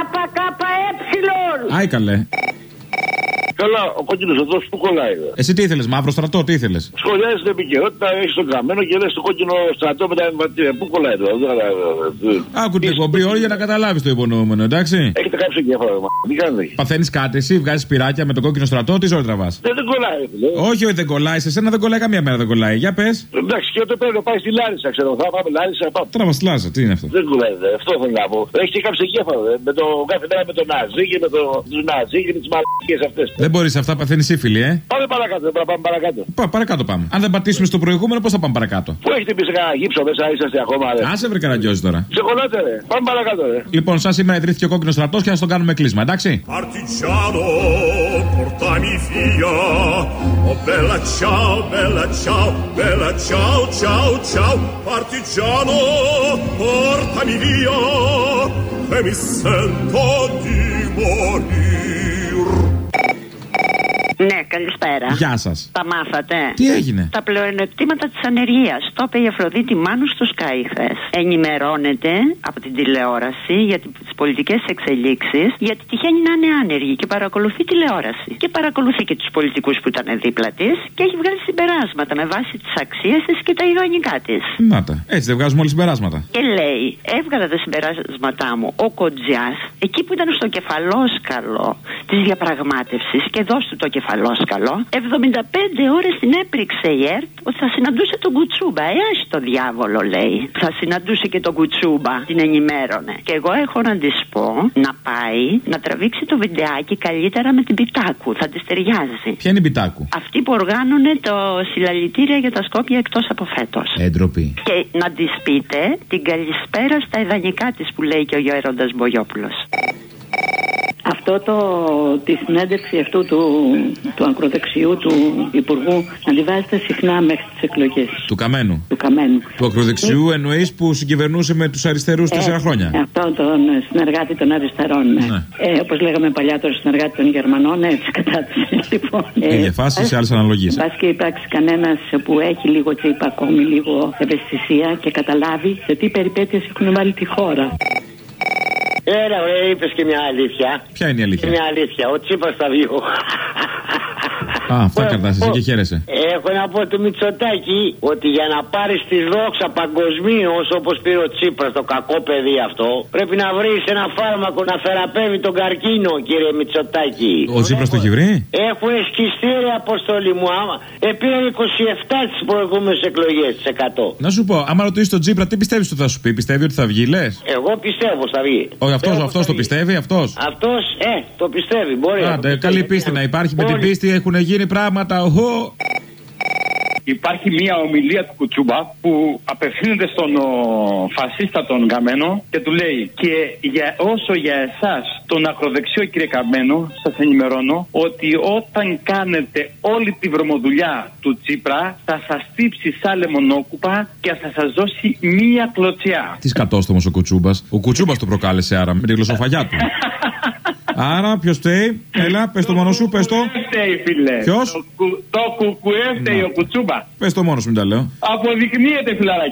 ΚΚΕ. Άι καλέ. Καλά, ο κόκκινος οδός που κολλάει. Εσύ τι ήθελες, μαύρο στρατό, τι ήθελες? Σχολιάζεις την επικαιρότητα, έχεις τον καμένο και λες το κόκκινο στρατό με τα εμβατήρια. Πού κολλάει τώρα, δεν καταλαβαίνω. Άκου την εκπομπή όλη για να καταλάβεις το υπονοούμενο, εντάξει. Έχετε κάψει εγκέφαλο, τι κάνετε? Παθαίνεις κάτι, εσύ βγάζεις πυράκια με τον κόκκινο στρατό, τι ζωή τραβάς? Δεν κολλάει, Όχι, δεν κολλάει, σε σένα δεν κολλάει καμία μέρα, δεν κολλάει. Για πες. Εντάξει, και όταν πρέπει να πάει στη Λάρισα, ξέρω, θα πάμε Λάρισα. Τραβά στη Λάρισα, τι είναι αυτό? Δεν κολλάει, αυτό θέλω να πω. Έχει και κάψει εγκέφαλο, με το κάθε μέρα με τον Ναζί και με τον Ναζί και με τις μαλακίες αυτές. Δεν μπορείς αυτά, παθαίνεις σύφυλλη, Πάμε παρακάτω, πάμε παρακάτω. Παρακάτω πάμε. Αν δεν πατήσουμε στο προηγούμενο, πώς θα πάμε παρακάτω? Πού έχετε πει σε κανένα γύψο μέσα, είσαστε ακόμα, ρε? Άσε βρε Καραγκιόζη τώρα. Ξεκολλάτε, ρε. Πάμε παρακάτω, ρε. Λοιπόν, σαν σήμερα ιδρύθηκε ο κόκκινος στρατός και να στον κάνουμε κλείσμα, εντάξει. Partigiano, portami via. Oh bella ciao, bella ciao, bella ciao, ciao, ciao. Partigiano, portami via. E mi sento di morire. Ναι, καλησπέρα. Γεια σας. Τα μάθατε? Τι έγινε? Τα πλεονεκτήματα της ανεργίας. Το είπε η Αφροδίτη Μάνου στο Sky χθες. Ενημερώνεται από την τηλεόραση για τις πολιτικές εξελίξεις, γιατί τυχαίνει να είναι άνεργη και παρακολουθεί τηλεόραση. Και παρακολουθεί και τους πολιτικούς που ήταν δίπλα της και έχει βγάλει συμπεράσματα με βάση τις αξίες της και τα ιδανικά της. Μάτα. Έτσι δεν βγάζουμε όλοι συμπεράσματα. Και λέει, έβγαλα τα συμπεράσματά μου ο Κοντζιάς, εκεί που ήταν στο κεφαλόσκαλο της διαπραγμάτευσης, και δώσ' του το κεφαλόσκαλο, 75 ώρες την έπριξε η ΕΡΤ ότι θα συναντούσε τον Κουτσούμπα. Έχει το διάβολο, λέει. Θα συναντούσε και τον Κουτσούμπα, την ενημέρωνε. Και εγώ έχω να της πω να πάει να τραβήξει το βιντεάκι καλύτερα με την Πιτάκου. Θα της ταιριάζει. Ποια είναι η Πιτάκου? Αυτή που οργάνωνε το συλλαλητήρια για τα Σκόπια εκτός από φέτος. Έντροπη. Και να της πείτε την καλησπέρα στα ιδανικά της που λέει και ο Γέροντας Μπογιόπουλος. Τη συνέντευξη αυτού του ακροδεξιού του Υπουργού να τη βάζετε συχνά μέχρι τις εκλογές. Του Καμένου. Του ακροδεξιού εννοείς που συγκυβερνούσε με τους αριστερούς 4 χρόνια. Αυτό τον συνεργάτη των αριστερών. Ναι. Όπως λέγαμε παλιά, τον συνεργάτη των Γερμανών, έτσι κατάτησε. Λοιπόν, ίδια φάση σε άλλες αναλογίες. Πας και υπάρξει κανένας που έχει λίγο Τσίπα, ακόμη λίγο ευαισθησία και καταλάβει σε τι περιπέτειες έχουν βάλει τη χώρα. Έλα, είπες και μια αλήθεια. Ποια είναι η αλήθεια? Μια αλήθεια. Ο Τσίπρας στα δύο. Α, αυτά κρατάς εσύ και χαίρεσαι. Έχω να πω του Μητσοτάκη ότι για να πάρεις τη δόξα παγκοσμίως, όπως πήρε ο Τσίπρας, το κακό παιδί αυτό, πρέπει να βρεις ένα φάρμακο να θεραπεύει τον καρκίνο, κύριε Μητσοτάκη. Ο Τσίπρας το έχει βρει? Έχουν σκιστήρια, Αποστόλη μου. Πήραν 27 τις προηγούμενες εκλογές, 100. Να σου πω, άμα ρωτήσεις τον Τσίπρα, τι πιστεύεις ότι θα σου πει? Πιστεύει ότι θα βγει, λες? Εγώ πιστεύω θα βγει. Όχι, αυτός το πιστεύει, αυτός. Αυτός, το πιστεύει, μπορεί. Άντε, καλή πίστη να υπάρχει. Με την πίστη έχουν γίνει πράγματα. Υπάρχει μια ομιλία του Κουτσούμπα που απευθύνεται στον φασίστα τον Καμένο και του λέει: και όσο για εσάς τον ακροδεξιό, κύριε Καμένο, σας ενημερώνω ότι όταν κάνετε όλη τη βρωμοδουλειά του Τσίπρα θα σας τύψει σαν λεμονόκουπα και θα σας δώσει μία κλωτσιά. Τι σκατόστομος ο Κουτσούμπας. Ο Κουτσούμπας το προκάλεσε άρα με τη γλωσσοφαγιά του. Άρα, ποιος φταίει? Έλα, πες το μόνο σου, πες το. Φταίει, φίλε. Ποιος? Το κουκουέ φταίει ο Κουτσούμπα. Πες το μόνο σου, μην τα λέω. Αποδεικνύεται, φιλαράκι.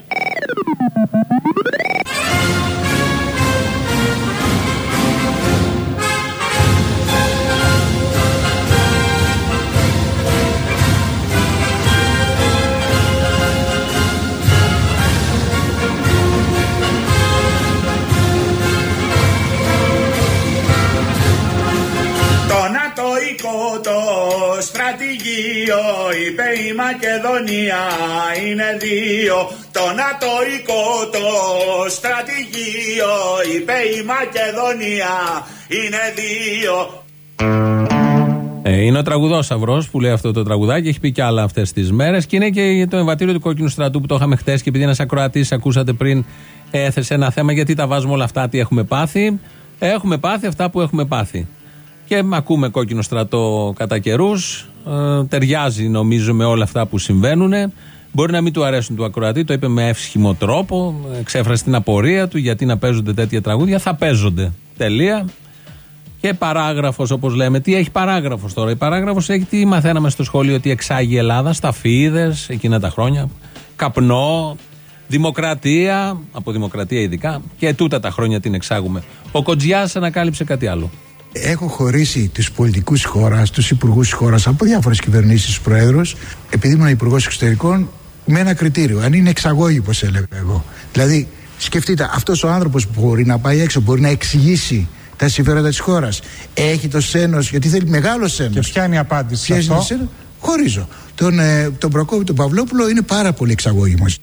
Το στρατηγείο είπε η Μακεδονία είναι δύο. Το νατοϊκό το στρατηγείο είπε η Μακεδονία είναι δύο. Είναι ο τραγουδόσαυρος που λέει αυτό το τραγουδάκι, έχει πει κι άλλα αυτές τις μέρες. Και είναι και το εμβατήριο του Κόκκινου Στρατού που το είχαμε χτες. Και επειδή ένας ακροατής, ακούσατε πριν, έθεσε ένα θέμα, γιατί τα βάζουμε όλα αυτά, τι έχουμε πάθει. Έχουμε πάθει αυτά που έχουμε πάθει. Και ακούμε Κόκκινο Στρατό κατά καιρούς. Ταιριάζει νομίζω με όλα αυτά που συμβαίνουν. Μπορεί να μην του αρέσουν του ακροατή, το είπε με εύσχυμο τρόπο, εξέφρασε την απορία του γιατί να παίζονται τέτοια τραγούδια. Θα παίζονται. Τελεία. Και παράγραφος, όπως λέμε. Τι έχει παράγραφος τώρα? Η παράγραφος έχει τι μαθαίναμε στο σχολείο, ότι εξάγει η Ελλάδα, σταφίδες εκείνα τα χρόνια, καπνό, δημοκρατία, από δημοκρατία ειδικά, και τούτα τα χρόνια την εξάγουμε. Ο Κοντζιάς ανακάλυψε κάτι άλλο. Έχω χωρίσει τους πολιτικούς της χώρας, τους υπουργούς της χώρας από διάφορες κυβερνήσεις, τους προέδρους, επειδή ήμουν υπουργός εξωτερικών, με ένα κριτήριο. Αν είναι εξαγώγικος, έλεγα εγώ. Δηλαδή, σκεφτείτε, αυτός ο άνθρωπος μπορεί να πάει έξω, μπορεί να εξηγήσει τα συμφέροντα της χώρας. Έχει το σένος, γιατί θέλει μεγάλο σένος. Και ποια είναι η απάντηση σε αυτό? Χωρίζω. Τον Προκόπη, τον Παυλόπουλο είναι πάρα πολύ εξαγώγημος.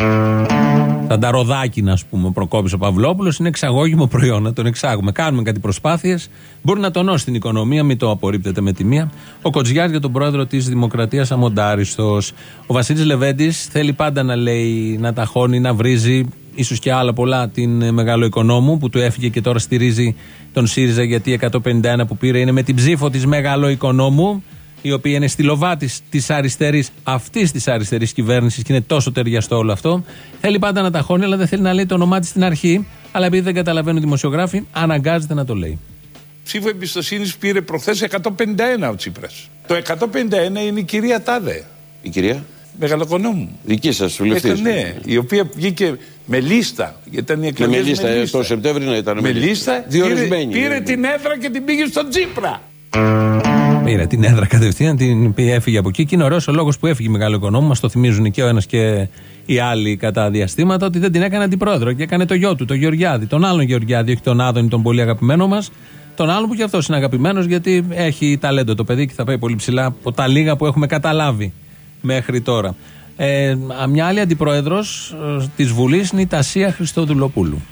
Σαν τα ροδάκινα, ας πούμε, ο Προκόπης ο Παυλόπουλος είναι εξαγώγημο προϊόν, να τον εξάγουμε. Κάνουμε κάτι προσπάθειες, μπορεί να τονώσει την οικονομία, μην το απορρίπτεται με τη μία. Ο Κοντζιάς για τον πρόεδρο της Δημοκρατίας αμοντάριστος. Ο Βασίλης Λεβέντης θέλει πάντα να λέει, να ταχώνει, να βρίζει, ίσως και άλλα πολλά, την μεγάλο οικονόμου που του έφυγε και τώρα στηρίζει τον ΣΥΡΙΖΑ, γιατί 151 που πήρε είναι με την ψήφο της μεγάλο οικονόμου, η οποία είναι στυλοβάτης της αριστερής, αυτής της αριστερής κυβέρνησης, και είναι τόσο ταιριαστό όλο αυτό. Θέλει πάντα να ταχώνει, αλλά δεν θέλει να λέει το όνομά της στην αρχή. Αλλά επειδή δεν καταλαβαίνουν οι δημοσιογράφοι, αναγκάζεται να το λέει. Ψήφο εμπιστοσύνης πήρε προχθές 151 ο Τσίπρας. Το 151 είναι η κυρία Τάδε. Η κυρία? Μεγαλοκονόμου. Δική σας βουλευτής. Ναι, η οποία βγήκε με λίστα. Γιατί ήταν οι εκλογές με λίστα. Το Σεπτέμβριο ήταν με λίστα. Διορισμένη. Πήρε την έδρα και την πήγε στον Τσίπρα. Πήρε την έδρα κατευθείαν, την έφυγε από εκεί. Και είναι ωραίος ο λόγος που έφυγε η μεγάλο οικονόμου. Μας το θυμίζουν και ο ένας και οι άλλοι κατά διαστήματα, ότι δεν την έκανε αντιπρόεδρο και έκανε το γιο του, τον Γεωργιάδη. Τον άλλον Γεωργιάδη, όχι τον Άδωνη, τον πολύ αγαπημένο μας. Τον άλλον που και αυτός είναι αγαπημένος, γιατί έχει ταλέντο το παιδί και θα πάει πολύ ψηλά από τα λίγα που έχουμε καταλάβει μέχρι τώρα. Μια άλλη αντιπρόεδρος της Βουλής είναι η Τασία Χριστοδουλοπούλου.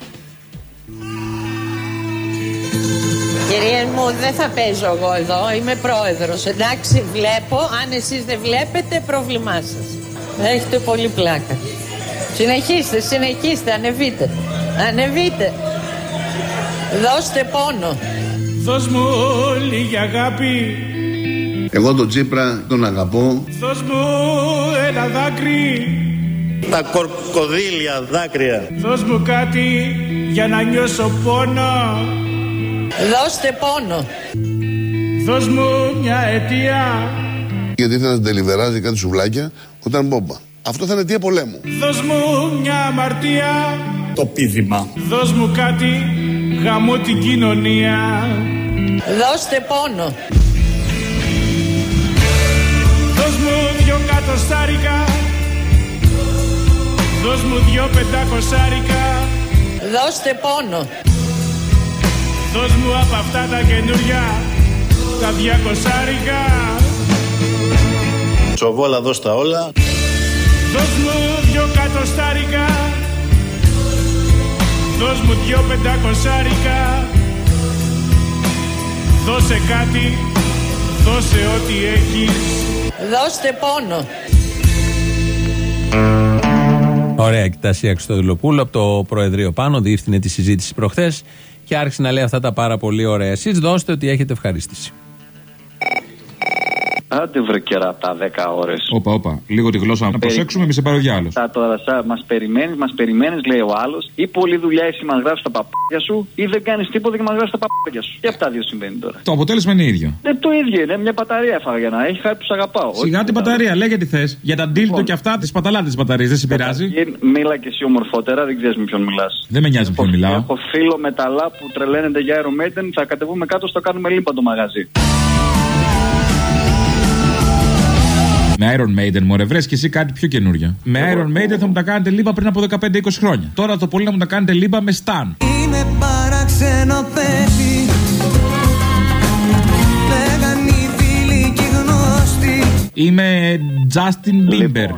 Κυρίες μου, δεν θα παίζω εγώ εδώ, είμαι πρόεδρος. Εντάξει, βλέπω, αν εσείς δεν βλέπετε, πρόβλημά σας. Έχετε πολύ πλάκα. Συνεχίστε, ανεβείτε. Ανεβείτε. Δώστε πόνο. Δώσ' μου λίγη αγάπη. Εγώ τον Τσίπρα τον αγαπώ. Δώσ' μου ένα δάκρυ. Τα κορκοδίλια δάκρυα. Δώσ' μου κάτι για να νιώσω πόνο. Δώστε πόνο. Δώσ' μου μια αιτία. Γιατί ήθελα να τελειβεράζει κάτι σουβλάκια όταν μπόμπα. Αυτό θα είναι αιτία πολέμου. Δώσ' μου μια αμαρτία. Το πίδημα. Δώσ' μου κάτι, γαμώ την κοινωνία. Δώστε πόνο. Δώσ' μου 2 εκατοστάρικα. Δώσ' μου 2 πεντακοσάρικα. Δώστε πόνο. Δώσ' μου από αυτά τα καινούρια, τα 200άρικα. Τσοβόλα δώσ' τα όλα. Δώσ' μου 2 εκατοστάρικα. Δώσ' μου 2 πεντακοσάρικα. Δώσε κάτι, δώσε ό,τι έχεις. Δώστε πόνο. Ωραία, η Τασία Χριστοδουλοπούλου από το Προεδρείο πάνω διεύθυνε τη συζήτηση προχθές και άρχισε να λέει αυτά τα πάρα πολύ ωραία. Εσείς δώστε ότι έχετε ευχαρίστηση. Άντε βρε κερατά 10 ώρες. Όπα, λίγο τη γλώσσα να προσέξουμε, μη σε πάρει ο διάλογος. Τώρα μας περιμένεις, λέει ο άλλος. Ή πολλή δουλειά εσύ μας γράφεις τα παπάκια σου, ή δεν κάνεις τίποτα και μας γράφεις τα παπάκια σου. Και αυτά δύο συμβαίνει τώρα. Το αποτέλεσμα είναι ίδιο. Το ίδιο είναι, μια μπαταρία έφαγα για να έχει χάρη που σ' αγαπάω. Σιγά την μπαταρία, λέγε τι θες. Για τα ντίλτο και αυτά, τις παταλάτε τις μπαταρίες, δεν σε πειράζει. Μίλα και εσύ ομορφότερα, δεν ξέρεις με ποιον μιλάς. Δεν με νοιάζει με ποιον μιλάω. Έχω φίλο μεταλλά που τρελαίνεται για Iron Maiden, θα κατεβούμε κάτω, στο κάνουμε λίμπα το μαγαζί. Με Iron Maiden, μωρέ, βρες και εσύ κάτι πιο καινούριο. Με Iron Maiden θα μου τα κάνετε λίμπα πριν από 15-20 χρόνια. Τώρα το πολύ να μου τα κάνετε λίμπα με Stan. Είμαι παράξενο παιδί. Λέγαν οι φίλοι και γνωστοί. Είμαι Justin Bieber.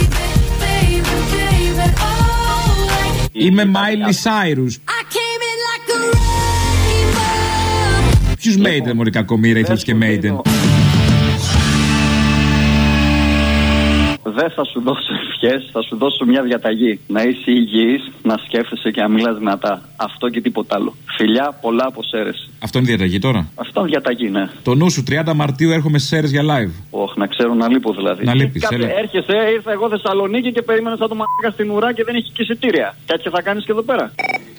Είμαι Miley Cyrus. Ποιους Maiden, μωρή κακομοίρα, ήθελες και Maiden. δεν θα σου δώσω ευχές, θα σου δώσω μια διαταγή. Να είσαι υγιής, να σκέφτεσαι και να μιλάς δυνατά. Αυτό και τίποτα άλλο. Φιλιά, πολλά από Σέρρες. Αυτό είναι διαταγή τώρα. Αυτό είναι διαταγή, ναι. Το νου σου, 30 Μαρτίου έρχομαι στις Σέρρες για live. Όχι, να ξέρω να λείπω δηλαδή. Να λείπεις, έρχεσαι, ήρθα εγώ Θεσσαλονίκη και περίμενα σαν το μαλάκα στην ουρά και δεν έχει και εισιτήρια. Κάτι θα κάνεις και εδώ πέρα.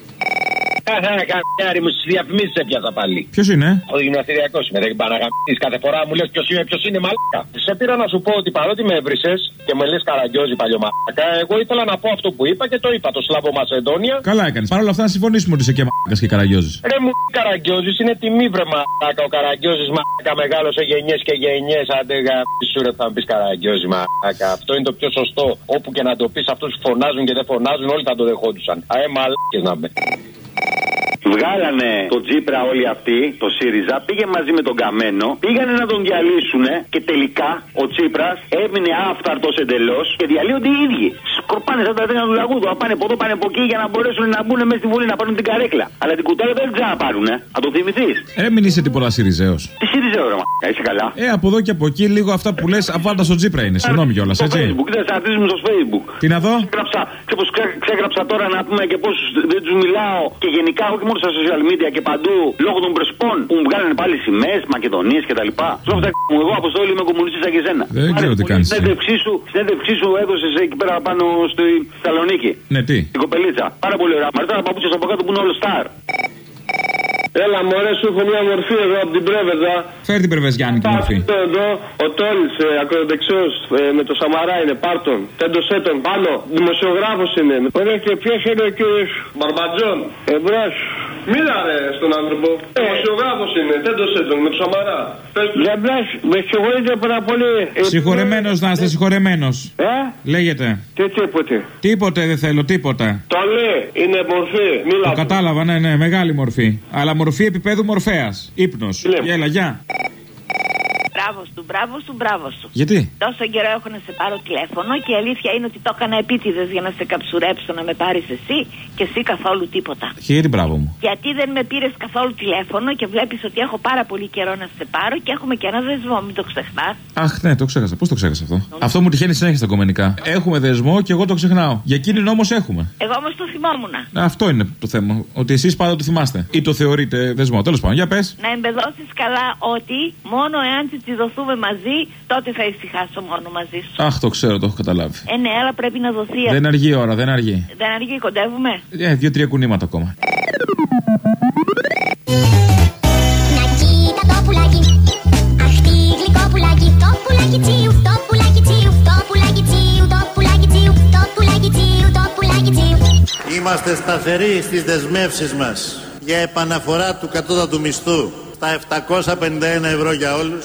Καμιάρι μου στις διαφημίσεις έπιαζα πάλι. Ποιος είναι? Ο γυμναστηριακός είμαι, δεν πάνε να γαμίσεις. Κάθε φορά μου λες ποιος είναι μαλάκα. Σε πήρα να σου πω ότι παρότι με έβρισες και με λες Καραγκιόζη παλιό μαλάκα, εγώ ήθελα να πω αυτό που είπα και το είπα, το Σλάβο Μασεντόνια. Καλά έκανες. Παρ' όλα αυτά να συμφωνήσουμε ότι είσαι και μαλάκας και Καραγκιόζης. Ρε μου, Καραγκιόζης είναι τιμή βρε μαλάκα. Ο Καραγκιόζης μαλάκα μεγάλωσε γενιές και γενιές. Αντέ γαμίσου ρε θα μπεις Καραγκιόζη μαλάκα. Αυτό είναι το πιο σωστό. Όπου και να το πεις αυτούς που φωνάζουν και δεν φωνάζουν, όλοι θα το δεχόντουσαν. Αε μαλάκες να μπε. Βγάλανε τον Τσίπρα όλοι αυτοί, το ΣΥΡΙΖΑ, πήγε μαζί με τον Καμένο, πήγανε να τον διαλύσουνε και τελικά ο Τσίπρας έμεινε άφθαρτος εντελώς και διαλύονται οι ίδιοι. Σκορπάνε σαν τα δέντρα του λαγούδου, να πάνε από εδώ, πάνε από εκεί για να μπορέσουν να μπουν μέσα στη Βουλή να πάρουν την καρέκλα. Αλλά την κουτάλα δεν ξαναπάρουνε. Να το θυμηθείς. Μην είσαι τίποτα ΣΥΡΙΖΑΙΟΣ. Τι ΣΥΡΙΖΑΙΟ ρε μα, είσαι καλά. Από εδώ και από εκεί λίγο αυτά που λες, αβάντα στο Τσίπρα είναι. Συγγνώμη κιόλας, έτσι. Στο Facebook, δεν σταματήσουμε στο Facebook. Τι να δω. Ξέγραψα τώρα να πούμε και πόσους δεν τους μιλάω και γενικά όχι μόνο στα social media και παντού λόγω των πρεσπών που μου βγάλανε πάλι σημαίες, Μακεδονίες κτλ. Εγώ Αποστόλη είμαι κομμουνιστής σαν και εσένα. Δεν ξέρω τι κάνεις. Συνέντευξή σου έδωσες εκεί πέρα πάνω στη Θεσσαλονίκη. Ναι, τι. Την κοπελίτσα. Πάρα πολύ ωραία. Μάλιστα τα παπούτσια από κάτω που είναι all star. Έλα μωρέ, σου έχω μια μορφή εδώ από την Πρέβεζα. Φέρ την Πρεβεζιάννη τη μορφή. Εδώ, ο Τόλης, ακροδεξιός, με το Σαμαρά είναι, πάρτον. Τέντωσέ τον πάνω, δημοσιογράφος είναι. Ωραία, και ποιος είναι ο κύριος Μπαρμπατζόν. Εμπρός. Μίλα ρε στον άνθρωπο. Δημοσιογράφος είναι, τέντωσέ τον με το Σαμαρά. Ζεμπλές, με συγχωρείτε πάρα πολύ. Συγχωρεμένος να είστε, συγχωρεμένος. Λέγεται. Τι τίποτε. Τίποτε δεν θέλω, τίποτα. Το λέει, είναι μορφή. Μίλα. Το κατάλαβα, ναι, μεγάλη μορφή. Αλλά μορφή επίπεδου Μορφέας. Ύπνος. Έλα, γεια. Μπράβο σου. Γιατί? Τόσο καιρό έχω να σε πάρω τηλέφωνο και η αλήθεια είναι ότι το έκανα επίτηδες για να σε καψουρέψω να με πάρεις εσύ και εσύ καθόλου τίποτα. Χαίρι, μπράβο μου. Γιατί δεν με πήρες καθόλου τηλέφωνο και βλέπεις ότι έχω πάρα πολύ καιρό να σε πάρω και έχουμε και ένα δεσμό, μην το ξεχνάς. Αχ, ναι, το ξέχασα. Πώς το ξέχασα αυτό? Αυτό μου τυχαίνει συνέχεια στα κομμενικά. Έχουμε δεσμό και εγώ το ξεχνάω. Για εκείνην όμως έχουμε. Εγώ όμως το θυμόμουν. Αυτό είναι το θέμα. Ότι εσείς πάντα το θυμάστε. Ή το θεωρείτε δεσμό. Τέλος πάντων, για πες. Να εμπεδώσεις καλά ότι μόνο εάν τσιτιδωθούμε μαζί, τότε θα ησυχάσω μόνο μαζί σου. Αχ, το ξέρω, το έχω καταλάβει. Ναι, αλλά πρέπει να δοθεί. Δεν αργεί η ώρα, δεν αργεί. Δεν αργεί, κοντεύουμε. 2-3 κουνήματα ακόμα. Να κοίτα το πουλάκι. Αχ, τι γλυκό πουλάκι. Το πουλάκι τσίου, το πουλάκι τσίου. Το πουλάκι τσίου, το πουλάκι τσίου. Το πουλάκι τσίου, το πουλάκι τσίου. Είμαστε σταθεροί στις δεσμεύσεις μας για επαναφορά του κατώτατου μισθού στα 751 ευρώ για όλους.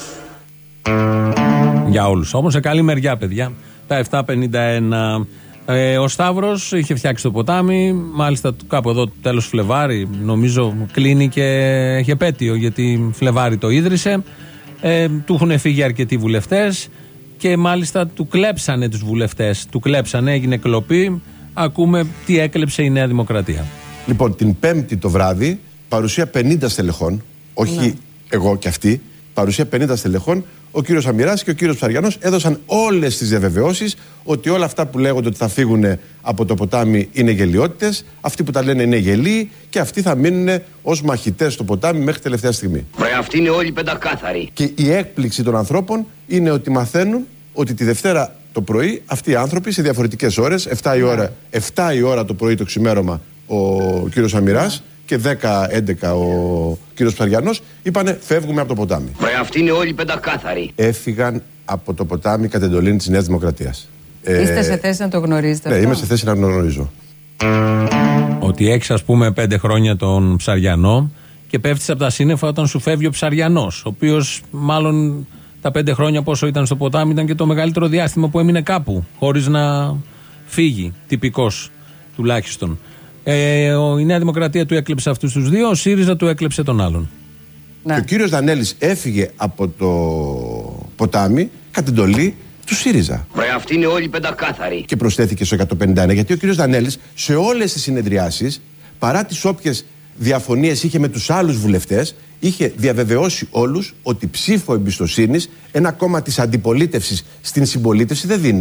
Για όλους όμως, σε καλή μεριά παιδιά, τα 751. Ο Σταύρος είχε φτιάξει το ποτάμι, μάλιστα κάπου εδώ τέλος Φλεβάρι, νομίζω κλείνει και έχει επέτειο γιατί Φλεβάρι το ίδρυσε. Του έχουν φύγει αρκετοί βουλευτές και μάλιστα του κλέψανε τους βουλευτές. Του κλέψανε, έγινε κλοπή. Ακούμε τι έκλεψε η Νέα Δημοκρατία. Λοιπόν, την Πέμπτη το βράδυ, παρουσία 50 στελεχών, όχι εγώ και αυτοί, παρουσία 50 στελεχών, ο κύριος Αμυράς και ο κύριος Ψαριανός έδωσαν όλες τις διαβεβαιώσεις ότι όλα αυτά που λέγονται ότι θα φύγουν από το ποτάμι είναι γελοιότητες, αυτοί που τα λένε είναι γελοί και αυτοί θα μείνουν ως μαχητές στο ποτάμι μέχρι τελευταία στιγμή. Αυτοί είναι όλοι πεντακάθαροι. Και η έκπληξη των ανθρώπων είναι ότι μαθαίνουν ότι τη Δευτέρα το πρωί αυτοί οι άνθρωποι σε διαφορετικές ώρες, 7 η ώρα το πρωί το ξημέρωμα ο κύριος Αμυράς και 10-11 ο κύριος Ψαριανός είπανε φεύγουμε από το ποτάμι. Αυτοί είναι όλοι πεντακάθαροι. Έφυγαν από το ποτάμι κατ' εντολή της Νέας Δημοκρατίας. Είστε σε θέση να το γνωρίζετε? Ναι, είμαι σε θέση να γνωρίζω. Ότι έχεις ας πούμε 5 χρόνια τον Ψαριανό και πέφτεις από τα σύννεφα όταν σου φεύγει ο Ψαριανός, ο οποίος μάλλον τα 5 χρόνια πόσο ήταν στο ποτάμι ήταν και το μεγαλύτερο διάστημα που έμεινε κάπου χωρίς να φύγει, τυπικός τουλάχιστον. Η Νέα Δημοκρατία του έκλεψε αυτούς τους δύο, ο ΣΥΡΙΖΑ του έκλεψε τον άλλον. Ναι. Και ο κύριος Δανέλης έφυγε από το ποτάμι κατ' εντολή του ΣΥΡΙΖΑ. Αυτοί είναι όλοι πεντακάθαροι. Και προσθέθηκε στο 151 γιατί ο κύριος Δανέλης σε όλες τις συνεδριάσεις, παρά τις όποιες διαφωνίες είχε με τους άλλους βουλευτές, είχε διαβεβαιώσει όλους ότι ψήφο εμπιστοσύνης ένα κόμμα της αντιπολίτευσης στην συμπολίτευση δεν δίνει.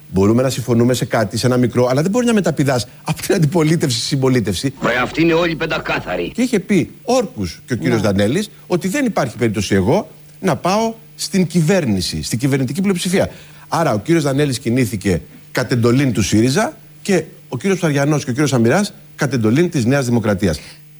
Μπορούμε να συμφωνούμε σε κάτι, σε ένα μικρό, αλλά δεν μπορεί να μεταπηδάς από την αντιπολίτευση στη συμπολίτευση. Αυτή είναι όλοι πεντακάθαροι. Και είχε πει όρκους και ο κύριος Δανέλης ότι δεν υπάρχει περίπτωση εγώ να πάω στην κυβέρνηση, στην κυβερνητική πλειοψηφία. Άρα ο κύριος Δανέλης κινήθηκε κατ' εντολήν του ΣΥΡΙΖΑ και ο κύριος Ψαριανός και ο κύριος Σαμυράς κατ' εντολήν της Νέας Δημοκρατίας.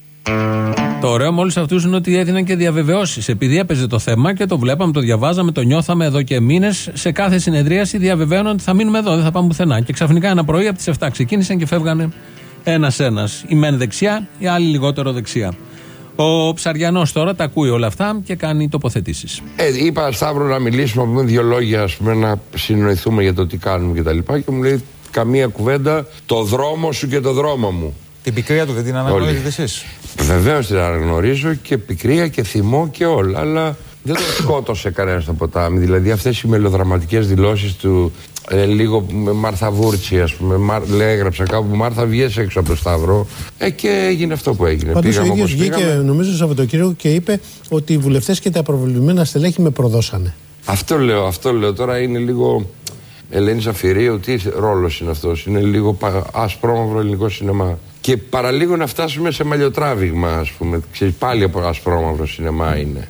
Το ωραίο με όλους αυτούς είναι ότι έδιναν και διαβεβαιώσεις. Επειδή έπαιζε το θέμα και το βλέπαμε, το διαβάζαμε, το νιώθαμε εδώ και μήνες, σε κάθε συνεδρίαση διαβεβαίωναν ότι θα μείνουμε εδώ, δεν θα πάμε πουθενά. Και ξαφνικά ένα πρωί από τις 7 ξεκίνησαν και φεύγανε ένας-ένας. Η μεν δεξιά, η άλλη λιγότερο δεξιά. Ο Ψαριανός τώρα τα ακούει όλα αυτά και κάνει τοποθετήσεις. Είπα Σταύρο να μιλήσουμε, να πούμε 2 λόγια, ας πούμε, να συνοηθούμε για το τι κάνουμε κτλ. Και μου λέει καμία κουβέντα, το δρόμο σου και το δρόμο μου. Την πικρία του δεν την αναγνωρίζετε εσείς? Βεβαίως την αναγνωρίζω και πικρία και θυμό και όλα, αλλά δεν το σκότωσε κανένα στο ποτάμι. Δηλαδή αυτές οι μελοδραματικές δηλώσεις του, λίγο με Μάρθα Βούρτσι, ας πούμε, έγραψα κάπου Μάρθα βγες έξω από το Σταύρο, και έγινε αυτό που έγινε. Πάντως ο ίδιος βγήκε νομίζω το Σαββατοκύριακο και είπε ότι οι βουλευτές και τα προβλημένα στελέχη με προδώσανε. Αυτό λέω. Τώρα είναι λίγο Ελένη Ζαφυρίου, τι ρόλος είναι αυτός? Είναι λίγο ασπρόμαυρο ελληνικό σινεμά. Και παραλίγο να φτάσουμε σε μαλλιοτράβηγμα, ας πούμε. Ξέρεις, πάλι από ασπρόμαυρο σινεμά είναι.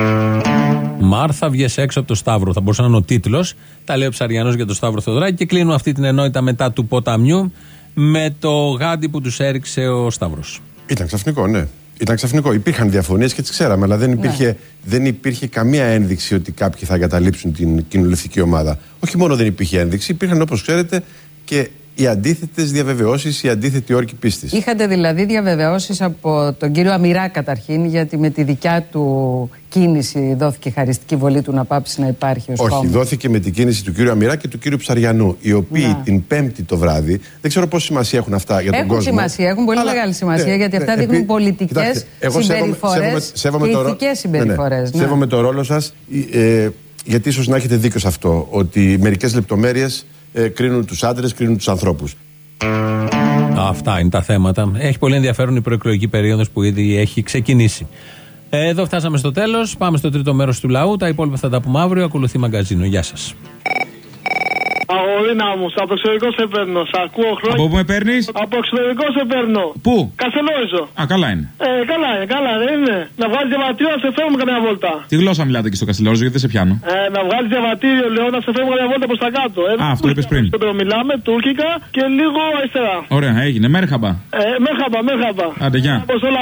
Μάρθα βγες έξω από το Σταύρο, θα μπορούσε να είναι ο τίτλος. Τα λέει ο Ψαριανός για το Σταύρο Θεοδωράκη και κλείνουν αυτή την ενότητα μετά του ποταμιού με το γάντι που τους έριξε ο Σταύρος. Ήταν ξαφνικό, ναι. Ήταν ξαφνικό. Υπήρχαν διαφωνίες και τις ξέραμε, αλλά δεν υπήρχε καμία ένδειξη ότι κάποιοι θα εγκαταλείψουν την κοινοβουλευτική ομάδα. Όχι μόνο δεν υπήρχε ένδειξη, υπήρχαν, όπως ξέρετε, και οι αντίθετες διαβεβαιώσεις, οι αντίθετοι όρκοι πίστης. Είχατε δηλαδή διαβεβαιώσεις από τον κύριο Αμυρά καταρχήν, γιατί με τη δικιά του κίνηση δόθηκε χαριστική βολή του να πάψει να υπάρχει ως κόμμα? Όχι, δόθηκε με την κίνηση του κύριου Αμυρά και του κύριου Ψαριανού, οι οποίοι την Πέμπτη το βράδυ, δεν ξέρω πόση σημασία έχουν αυτά για τον κόσμο. Έχουν σημασία, έχουν πολύ μεγάλη σημασία, γιατί αυτά δείχνουν πολιτικές συμπεριφορές, ηθικές συμπεριφορές. Σέβομαι το ρόλο σας, γιατί ίσως να έχετε δίκιο σε αυτό, ότι μερικές λεπτομέρειες κρίνουν τους άντρες, κρίνουν τους ανθρώπους. Αυτά είναι τα θέματα. Έχει πολύ ενδιαφέρον η προεκλογική περίοδος που ήδη έχει ξεκινήσει. Εδώ φτάσαμε στο τέλος. Πάμε στο τρίτο μέρος του λαού. Τα υπόλοιπα θα τα πούμε αύριο. Ακολουθεί μαγκαζίνο. Γεια σας. Αγορίνα μου, από εξωτερικό σε παίρνω. Σ' ακούω χρόνια. Από πού με παίρνεις? Από εξωτερικό σε παίρνω. Πού? Καστελόριζο. Α, καλά είναι. Καλά δεν είναι. Να βγάλει διαβατήριο να σε φέρουμε κανένα βόλτα. Τι γλώσσα μιλάτε εκεί στο Καστελόριζο, γιατί δεν σε πιάνω? Να βγάλει διαβατήριο, λέω, να σε φέρουμε κανένα βόλτα προς τα κάτω. Αυτό είπες πριν. Μιλάμε τουρκικά και λίγο αριστερά. Ωραία, έγινε. Μέρχαμπα. Μέρχαμπα. Άντε, γεια.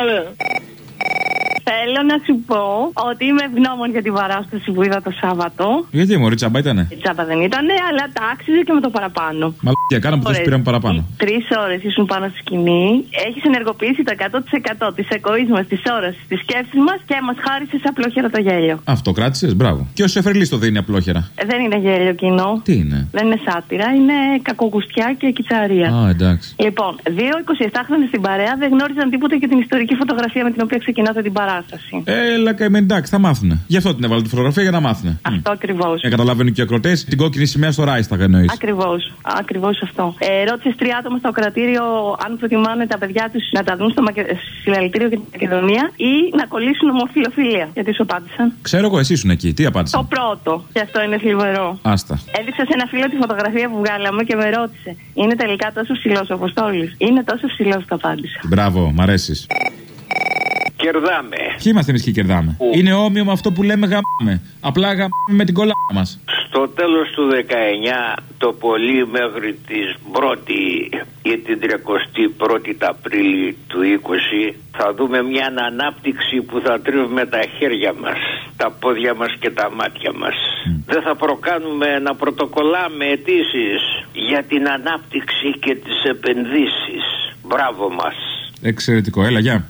Θέλω να σου πω ότι είμαι ευγνώμων για την παράσταση που είδα το Σάββατο. Γιατί, μωρή, τσάμπα ήτανε? Τσάμπα δεν ήτανε, αλλά τα άξιζε και με το παραπάνω. Μαλακία, κάναμε που πήραμε παραπάνω. 3 ώρες ήσουν πάνω στη σκηνή. Έχεις ενεργοποιήσει το 100% της εκοής μας, της ώρας, της σκέψης μας και μας χάρισες απλόχερα το γέλιο. Αυτό κράτησες, μπράβο. Και ο Σεφερλής το δίνει απλόχερα. Δεν είναι γέλιο κοινό. Τι είναι? Δεν είναι σάτυρα, είναι κακοκουστιά και κιτσαρία. Α, εντάξει. Λοιπόν, 2 27χρονες στην παρέα δεν γνώριζαν τίποτα για την ιστορική φωτογραφία με την οποία ξεκινάτε την παράσταση. Έλα και εντάξει, θα μάθουνε. Γι' αυτό την έβαλε τη φωτογραφία για να μάθουνε. Αυτό ακριβώς. Καταλαβαίνουν και οι ακροτές την κόκκινη σημαία στο Ράισταγ εννοείς. Ακριβώς αυτό. Ρώτησες 3 άτομα στο κρατήριο αν προτιμάνε τα παιδιά τους να τα δουν στο συλλαλητήριο για την Μακεδονία ή να κολλήσουν ομοφιλοφιλία. Γιατί σου απάντησαν? Ξέρω εγώ, εσύ ήσουν εκεί. Τι απάντησαν? Το πρώτο. Και αυτό είναι θλιβερό. Άστα. Έδειξα σε ένα φίλο τη φωτογραφία που βγάλαμε και με ρώτησε: είναι τελικά τόσο ψηλός ο Αποστόλης? Είναι τόσο ψηλός, το απάντησα. Μπράβο, μ' αρέσεις. Κερδάμε. Ποιοι είμαστε εμείς και κερδάμε? Είναι όμοιο με αυτό που λέμε γαμάμε. Απλά γαμάμε με την κολλά μας. Στο τέλος του 19, το πολύ μέχρι την 1η ή την 31η Απρίλη του 20, θα δούμε μια ανάπτυξη που θα τρίβουμε τα χέρια μας, τα πόδια μας και τα μάτια μας. Δεν θα προκάνουμε να πρωτοκολλάμε αιτήσεις για την ανάπτυξη και τις επενδύσεις. Μπράβο μας. Εξαιρετικό, έλα, γεια.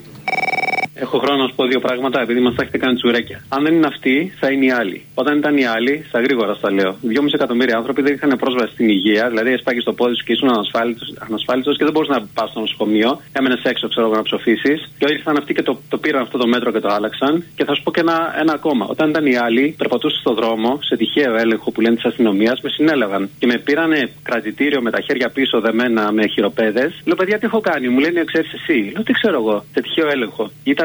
Έχω χρόνο να σου πω 2 πράγματα, επειδή μας τα έχετε κάνει τσουρέκια. Αν δεν είναι αυτοί, θα είναι οι άλλοι. Όταν ήταν οι άλλοι, στα γρήγορα στα λέω, 2,5 εκατομμύρια άνθρωποι δεν είχαν πρόσβαση στην υγεία, δηλαδή έσπαγε στο πόδι σου και ήσουν ανασφάλιστος και δεν μπορούσε να πας στο νοσοκομείο. Έμενες έξω, ξέρω εγώ, να ψοφήσεις. Και όλοι ήρθαν αυτοί και το πήραν αυτό το μέτρο και το άλλαξαν. Και θα σου πω και ένα ακόμα. Όταν ήταν οι άλλοι, περπατούσα στον δρόμο, σε τυχαίο έλεγχο που λένε τη αστυνομία, με συνέλαβαν και με πήρανε κρατητήριο με τα χέρια πίσω δεμένα με χειροπέδες. Λέω, παιδιά, τι έχω κάνει? Μου λένε, ξέρεις εσύ? Λέω, τι ξέρω εγώ, σε τυχαίο έλεγχο. Ήταν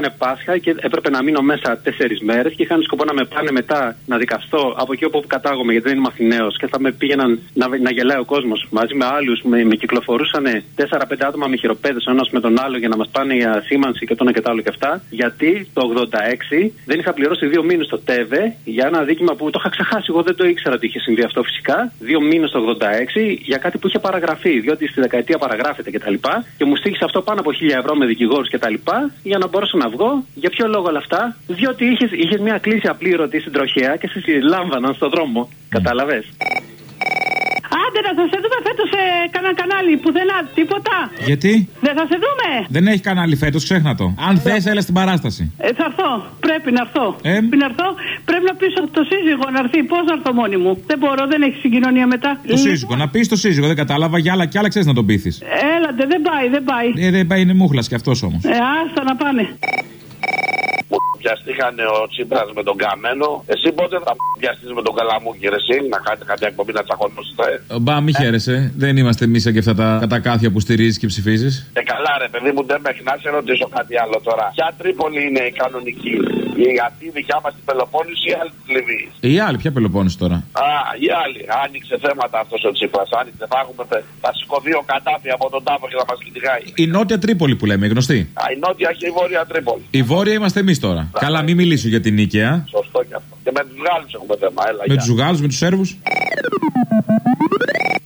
ήταν Πάσχα και έπρεπε να μείνω μέσα 4 μέρες και είχαν σκοπό να με πάνε μετά να δικαστώ από εκεί όπου κατάγομαι, γιατί δεν είμαι Αθηναίος και θα με πήγαιναν να γελάει ο κόσμος. Μαζί με άλλους με κυκλοφορούσαν 4-5 άτομα με χειροπέδες ο ένας με τον άλλο για να μας πάνε για σήμανση και το ένα και το άλλο και αυτά. Γιατί το 86 δεν είχα πληρώσει 2 μήνες στο ΤΕΒΕ για ένα δίκημα που το είχα ξεχάσει. Εγώ δεν το ήξερα ότι είχε συμβεί αυτό φυσικά. 2 μήνες το 86 για κάτι που είχε παραγραφεί, διότι στη δεκαετία παραγράφεται κτλ. Και μου στήχησε αυτό πάνω από 1.000 ευρώ με δικηγόρους κτλ. Για να μπορέσω να βγω. Για ποιο λόγο όλα αυτά? Διότι είχες μια κλίση απλήρωτη στην τροχέα και σε λάμβαναν στον δρόμο. Κατάλαβες? Άντε να θα σε δούμε φέτος σε κανένα κανάλι, πουθενά, τίποτα. Γιατί? Δεν θα σε δούμε. Δεν έχει κανάλι φέτος, ξέχνα το. Αν θες, έλα στην παράσταση. Θα έρθω, πρέπει να έρθω. Πρέπει να έρθω, πρέπει να πεις το σύζυγο να έρθει. Πώς να έρθω μόνη μου? Δεν μπορώ, δεν έχει συγκοινωνία μετά. Το σύζυγο, να πεις το σύζυγο, δεν κατάλαβα. Για άλλα κι άλλα ξέρεις να τον πείθεις. Έλατε, δεν πάει, δεν πάει. Δεν πάει, είναι μούχλας κι αυτός όμως. Άστα να πάνε. Πιαστήκανε ο Τσίπρας με τον Καμένο. Εσύ πότε θα πιαστείς με τον Καλαμούκι, ρε εσύ, να κάνετε κάποια εκπομπή να τσακώνεστε? Μπα, μη χαίρεσαι. Δεν είμαστε εμείς και αυτά τα κατακάθια που στηρίζεις και ψηφίζεις. Καλά, ρε παιδί μου, δεν μέχρι να σε ρωτήσω κάτι άλλο τώρα. Ποια Τρίπολη είναι η κανονική? Αυτή η δικιά μας την Πελοπόννησο ή άλλη τη Λιβύη? Η άλλη, ποια Πελοπόννησο τώρα? Η άλλη. Άνοιξε θέματα αυτός ο Τσίπρας. Άνοιξε, θα σηκωθεί ο Καντάφη από τον τάφο και θα μας κυνηγάει. Η νότια Τρίπολη που λέμε, γνωστή. Η νότια και η βόρεια Τρίπολη. Η βόρεια είμαστε εμείς τώρα. Καλά, μην μιλήσω για την νίκαια. Σωστό και αυτό. Και με τους Γάλλους έχουμε θέμα. Έλα, με τους Γάλλους, με τους Σέρβους.